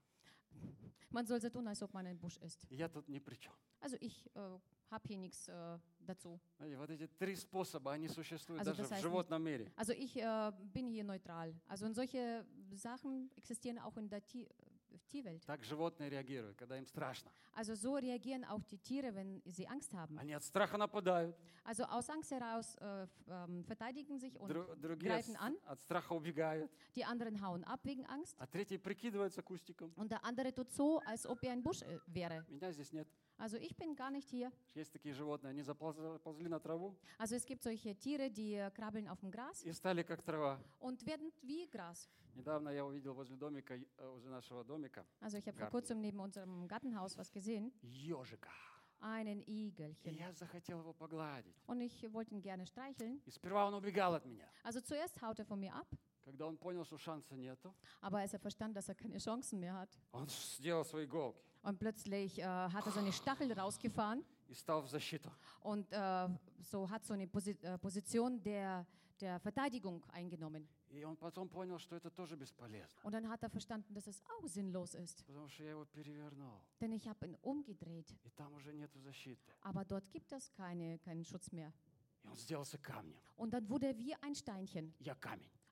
Speaker 2: Man soll so tun, als ob man ein Busch ist.
Speaker 1: Я тут ни при чем.
Speaker 2: Also ich äh, habe hier nichts äh, dazu.
Speaker 1: Знаете, вот эти три способа, они существуют
Speaker 2: Also
Speaker 1: даже
Speaker 2: das
Speaker 1: в
Speaker 2: heißt
Speaker 1: животном мире.
Speaker 2: Also ich äh, bin hier neutral. Also und solche Sachen existieren auch in der Ti- äh, Tierwelt.
Speaker 1: Так животные реагируют, когда им страшно.
Speaker 2: Also so reagieren auch die Tiere, wenn sie Angst haben.
Speaker 1: Они от страха нападают,
Speaker 2: Also aus Angst heraus äh, f- ähm, verteidigen sich und
Speaker 1: дру- другие от,
Speaker 2: greifen an.
Speaker 1: от страха убегают,
Speaker 2: Die anderen hauen ab wegen Angst.
Speaker 1: а третий прикидывается кустиком.
Speaker 2: Und der andere tut so, als ob er ein Busch äh, wäre.
Speaker 1: Меня здесь нет.
Speaker 2: Also ich bin gar nicht hier.
Speaker 1: Есть такие животные, они заполз- заползли на траву
Speaker 2: Also es gibt solche Tiere, die äh, krabbeln auf dem Gras
Speaker 1: и стали как трава.
Speaker 2: und werden wie Gras.
Speaker 1: Недавно я увидел возле домика, э, возле нашего домика,
Speaker 2: Also ich habe vor
Speaker 1: Garten.
Speaker 2: kurzem neben unserem Gartenhaus was gesehen.
Speaker 1: ежика.
Speaker 2: Einen
Speaker 1: И
Speaker 2: Igelchen.
Speaker 1: я захотел его погладить.
Speaker 2: Und ich wollte ihn gerne streicheln.
Speaker 1: И сперва он убегал от меня.
Speaker 2: Also zuerst haut er von mir ab,
Speaker 1: Когда он понял, что шанса нету,
Speaker 2: aber als er verstand, dass er keine Chancen mehr hat.
Speaker 1: он сделал свои иголки
Speaker 2: Und plötzlich äh, hat er seine Stachel rausgefahren
Speaker 1: и стал в защиту.
Speaker 2: und äh, so hat so eine Posi äh, Position der, der Verteidigung eingenommen.
Speaker 1: И он потом понял, что это тоже бесполезно.
Speaker 2: Und dann hat er verstanden, dass es auch sinnlos ist.
Speaker 1: Потому что я его перевернул.
Speaker 2: Denn ich habe ihn umgedreht,
Speaker 1: И там уже нету защиты.
Speaker 2: aber dort gibt es keine, keinen Schutz mehr.
Speaker 1: И он сделался камнем.
Speaker 2: Und dann wurde er wie ein Steinchen.
Speaker 1: Я камень.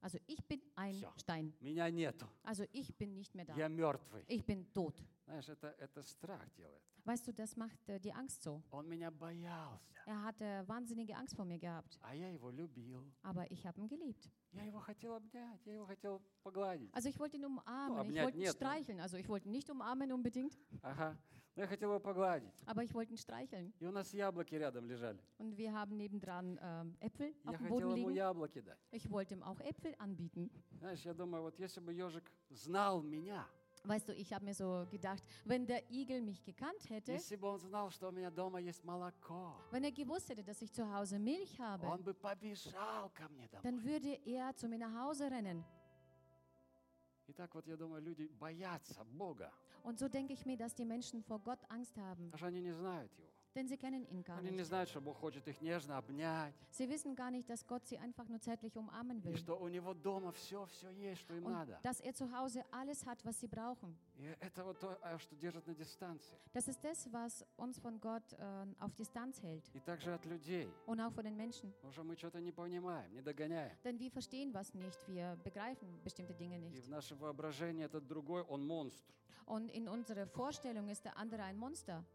Speaker 2: Also ich bin ein
Speaker 1: Всё.
Speaker 2: Stein.
Speaker 1: Меня нету.
Speaker 2: Also ich bin nicht mehr da.
Speaker 1: Я мертвый.
Speaker 2: Ich bin tot.
Speaker 1: Знаешь, это, это страх делает.
Speaker 2: Weißt du, das macht äh, die Angst so.
Speaker 1: Он меня боялся,
Speaker 2: Er hatte wahnsinnige Angst vor mir gehabt,
Speaker 1: а я его любил.
Speaker 2: aber ich habe ihn geliebt.
Speaker 1: Я его хотел обнять, я его хотел погладить.
Speaker 2: Also ich wollte ihn umarmen,
Speaker 1: Oh,
Speaker 2: ich
Speaker 1: обнять
Speaker 2: wollte ihn
Speaker 1: нет, но-
Speaker 2: streicheln. Also ich wollte ihn nicht umarmen unbedingt,
Speaker 1: Ага. Но я хотел его погладить.
Speaker 2: aber ich wollte ihn streicheln.
Speaker 1: И у нас яблоки рядом лежали.
Speaker 2: Und wir haben nebendran ähm, Äpfel
Speaker 1: Я
Speaker 2: auf dem
Speaker 1: хотел
Speaker 2: Boden
Speaker 1: ему
Speaker 2: liegen.
Speaker 1: яблоки дать.
Speaker 2: Ich wollte ihm auch Äpfel anbieten.
Speaker 1: Знаешь, я думаю, вот если бы ежик знал меня,
Speaker 2: Weißt du, ich habe mir so gedacht, wenn der Igel mich gekannt hätte,
Speaker 1: если бы он знал, что у меня дома есть молоко,
Speaker 2: wenn er gewusst hätte, dass ich zu Hause Milch habe,
Speaker 1: он бы побежал ко мне домой.
Speaker 2: dann würde er zu mir nach Hause rennen.
Speaker 1: Итак, вот я думаю, люди боятся Бога,
Speaker 2: Und so denke ich mir, dass die Menschen vor Gott Angst haben,
Speaker 1: потому что они не знают Его.
Speaker 2: denn sie kennen ihn gar
Speaker 1: Они не
Speaker 2: nicht.
Speaker 1: знают, что Бог хочет их нежно обнять,
Speaker 2: Sie wissen gar nicht, dass Gott sie einfach nur zärtlich umarmen
Speaker 1: и
Speaker 2: will.
Speaker 1: что у Него дома все, все есть, что им
Speaker 2: Und
Speaker 1: надо.
Speaker 2: dass er zu Hause alles hat, was sie brauchen.
Speaker 1: И это вот то, а, что держит на дистанции.
Speaker 2: Das ist das, was uns von Gott äh, auf Distanz hält.
Speaker 1: И также от людей.
Speaker 2: Und auch von den Menschen.
Speaker 1: Потому что мы что-то не понимаем, не догоняем.
Speaker 2: Denn wir verstehen was nicht, wir begreifen bestimmte Dinge
Speaker 1: И
Speaker 2: nicht.
Speaker 1: в нашем воображении этот другой, он монстр.
Speaker 2: Und in unserer Vorstellung ist der andere ein Monster.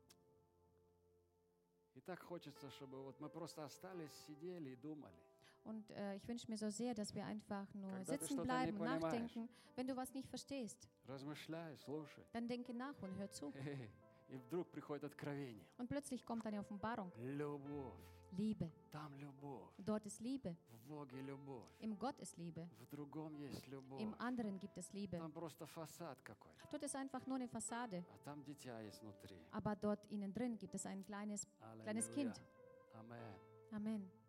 Speaker 1: И так хочется, чтобы вот мы просто остались, сидели и думали.
Speaker 2: Und äh, ich wünsche mir so sehr, dass wir einfach nur
Speaker 1: Когда ты
Speaker 2: sitzen
Speaker 1: что-то
Speaker 2: bleiben
Speaker 1: не
Speaker 2: und
Speaker 1: понимаешь.
Speaker 2: nachdenken. Wenn du was nicht verstehst,
Speaker 1: Размышляй, слушай.
Speaker 2: dann denke nach und hör zu.
Speaker 1: Хе-хе. И вдруг приходит откровение.
Speaker 2: Und plötzlich kommt eine Offenbarung.
Speaker 1: Любовь.
Speaker 2: Liebe.
Speaker 1: Там любовь.
Speaker 2: Dort ist Liebe.
Speaker 1: В Боге любовь.
Speaker 2: Im Gott ist Liebe.
Speaker 1: В другом есть любовь.
Speaker 2: Im anderen gibt es Liebe.
Speaker 1: Там просто фасад какой-то.
Speaker 2: Dort ist einfach nur eine Fassade.
Speaker 1: А там дитя есть внутри.
Speaker 2: Aber dort innen drin gibt es ein kleines, kleines
Speaker 1: Аллилуйя.
Speaker 2: Kind.
Speaker 1: Амен.
Speaker 2: Amen.